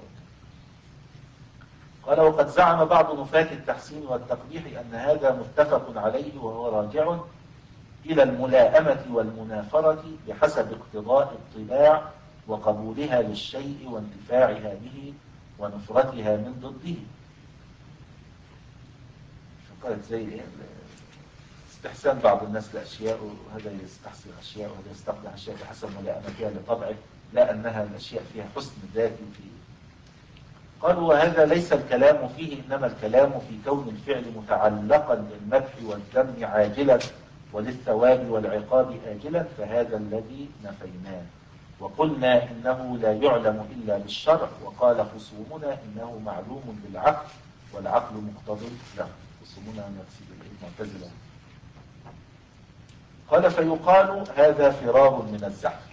قال وقد زعم بعض نفاة التحسين والتقبيح أن هذا متفق عليه، وهو راجع إلى الملائمة والمنافرة بحسب اقتضاء الطباع وقبولها للشيء وانتفاعها به ونفرتها من ضده. فقالت زي إيه؟ استحسان بعض الناس لأشياء، وهذا يستحسن أشياء وهذا يستقبح أشياء بحسب ملائمتها لطبعه، لا أنها الأشياء فيها حسن ذاتي فيه. قالوا وهذا ليس الكلام فيه، إنما الكلام في كون الفعل متعلقا بالمدح والذم عاجلا وللثواب والعقاب آجلا، فهذا الذي نفيناه. وقلنا إنه لا يعلم إلا بالشرع، وقال خصومنا إنه معلوم بالعقل والعقل مقتضي له. خصومنا نفسي المعتزلة. قال فيقال هذا فرار من الزحف.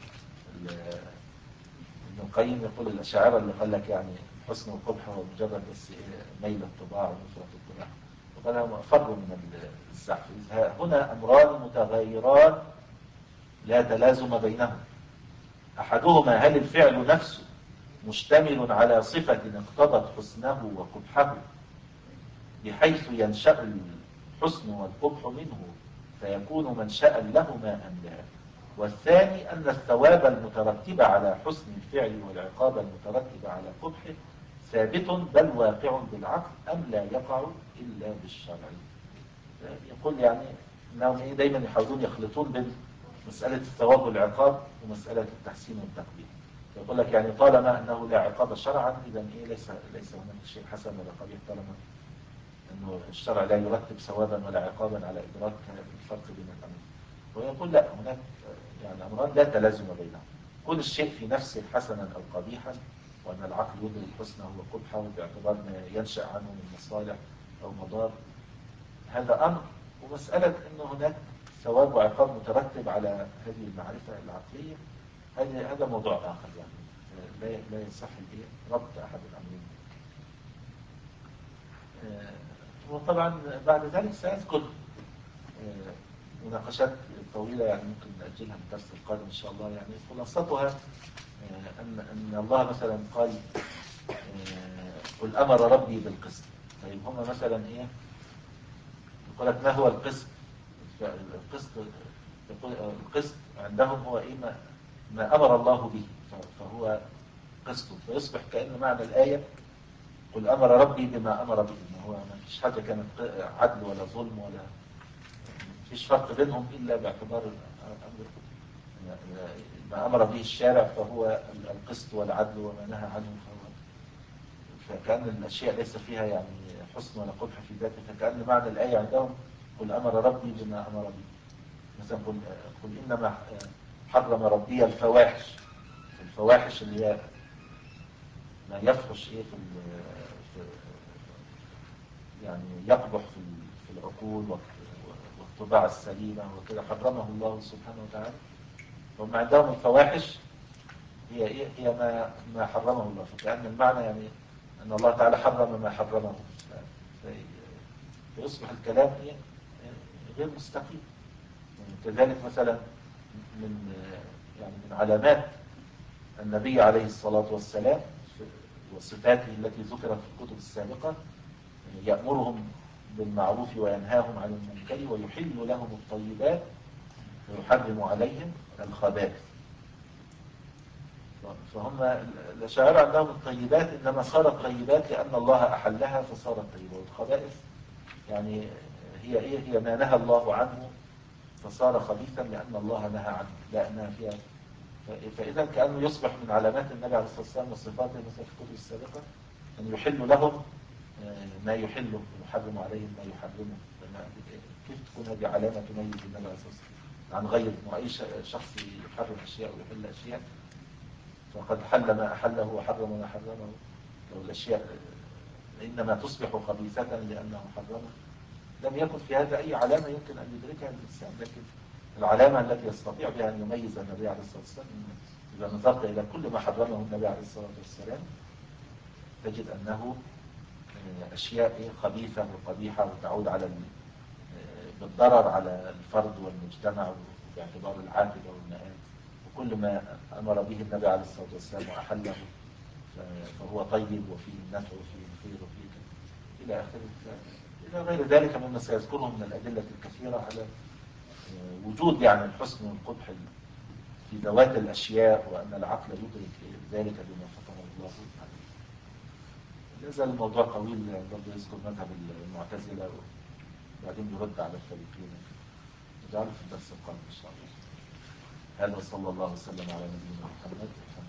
ابن القيم يقول الأشاعرة اللي قال لك يعني حسن والقبح هو مجرد بس ميل الطباع ونفرة الطباع، وقال هم فروا من الزحف. هنا أمران متغيران لا تلازم بينهم. أحدهما هل الفعل نفسه مشتمل على صفة اقتضت حسنه وقبحه بحيث ينشأ الحسن والقبح منه فيكون منشأ لهما أم لا؟ والثاني أن الثواب المترتب على حسن الفعل والعقاب المترتب على قبحه ثابت بل واقع بالعقل أم لا يقع إلا بالشرع. يقول يعني أنهم دايما يحاولون يخلطون بين مسألة الثواب والعقاب ومسألة التحسين والتقبيح. يقول لك يعني طالما أنه لا عقاب شرعا إذا إيه ليس ليس هناك شيء حسن ولا قبيح، طالما أنه الشرع لا يرتب ثوابا ولا عقابا على إدراك الفرق بين الأمرين. ويقول لا، هناك يعني أمران لا تلازم بينهم. كل الشيء في نفسه حسنا أو قبيحا، وأن العقل يدرك حسنه وقبحه باعتبار ما ينشأ عنه من مصالح أو مضار، هذا أمر. ومسألة أنه هناك ثواب وعقاب مترتب على هذه المعرفة العقلية، هذا هذا موضوع آخر يعني لا لا يصح ربط أحد الأمرين. وطبعا بعد ذلك سأذكر مناقشات طويلة يعني ممكن نأجلها من الدرس القادم إن شاء الله. يعني خلاصتها أن أن الله مثلا قال قل أمر ربي بالقسط. طيب هم مثلا إيه يقول لك ما هو القسط؟ القسط يقول القسط عندهم هو إيه ما, ما أمر الله به فهو قسط، فيصبح كأن معنى الآية قل أمر ربي بما أمر به. هو ما فيش حاجة كانت عدل ولا ظلم ولا فيش فرق بينهم إلا باعتبار الأمر ما أمر به الشارع فهو القسط والعدل، وما نهى عنه فهو. فكأن الأشياء ليس فيها يعني حسن ولا قبح في ذاته، فكأن معنى الآية عندهم قل أمر ربي بما أمر به. مثلا قل, قل إنما حرم ربي الفواحش. الفواحش اللي هي ما يفحش إيه في, في يعني يقبح في, في العقول والطباع السليمة وكده حرمه الله سبحانه وتعالى. وما عندهم الفواحش هي إيه؟ هي ما ما حرمه الله. فكأن المعنى يعني أن الله تعالى حرم ما حرمه، فيصبح الكلام إيه؟ غير مستقيم. كذلك مثلا من يعني من علامات النبي عليه الصلاة والسلام وصفاته التي ذكرت في الكتب السابقة يأمرهم بالمعروف وينهاهم عن المنكر ويحل لهم الطيبات ويحرم عليهم الخبائث. فهم الأشاعرة عندهم الطيبات إنما صارت طيبات لأن الله أحلها فصارت طيبة، والخبائث يعني هي إيه؟ هي ما نهى الله عنه فصار خبيثا لأن الله نهى عنه لأنها فيها. فإذا كأنه يصبح من علامات النبي عليه الصلاة والسلام وصفاته مثل في الكتب السابقة أن يحل لهم ما يحله ويحرم عليهم ما يحرمه. كيف تكون هذه علامة تميز النبي عليه الصلاة والسلام عن غيره؟ إنه أي شخص يحرم أشياء ويحل أشياء فقد حل ما أحله وحرم ما حرمه. لو الأشياء إنما تصبح خبيثة لأنه محرمة لم يكن في هذا أي علامة يمكن أن يدركها الإنسان. لكن العلامة التي يستطيع بها أن يميز النبي عليه الصلاة والسلام إذا نظرت إلى كل ما حرمه النبي عليه الصلاة والسلام تجد أنه أشياء خبيثة وقبيحة وتعود على بالضرر على الفرد والمجتمع باعتبار العاقبة والمآل. وكل ما أمر به النبي عليه الصلاة والسلام وأحله فهو طيب وفيه النفع وفيه الخير وفيه إلى آخره إلى غير ذلك مما سيذكره من الأدلة الكثيرة على وجود يعني الحسن والقبح في ذوات الأشياء وأن العقل يدرك ذلك بما فطر الله عليه. يزال الموضوع طويل برضه يذكر مذهب المعتزلة وبعدين يرد على الفريقين. نجعله في الدرس القادم إن شاء الله. هذا صلى الله وسلم على نبينا محمد.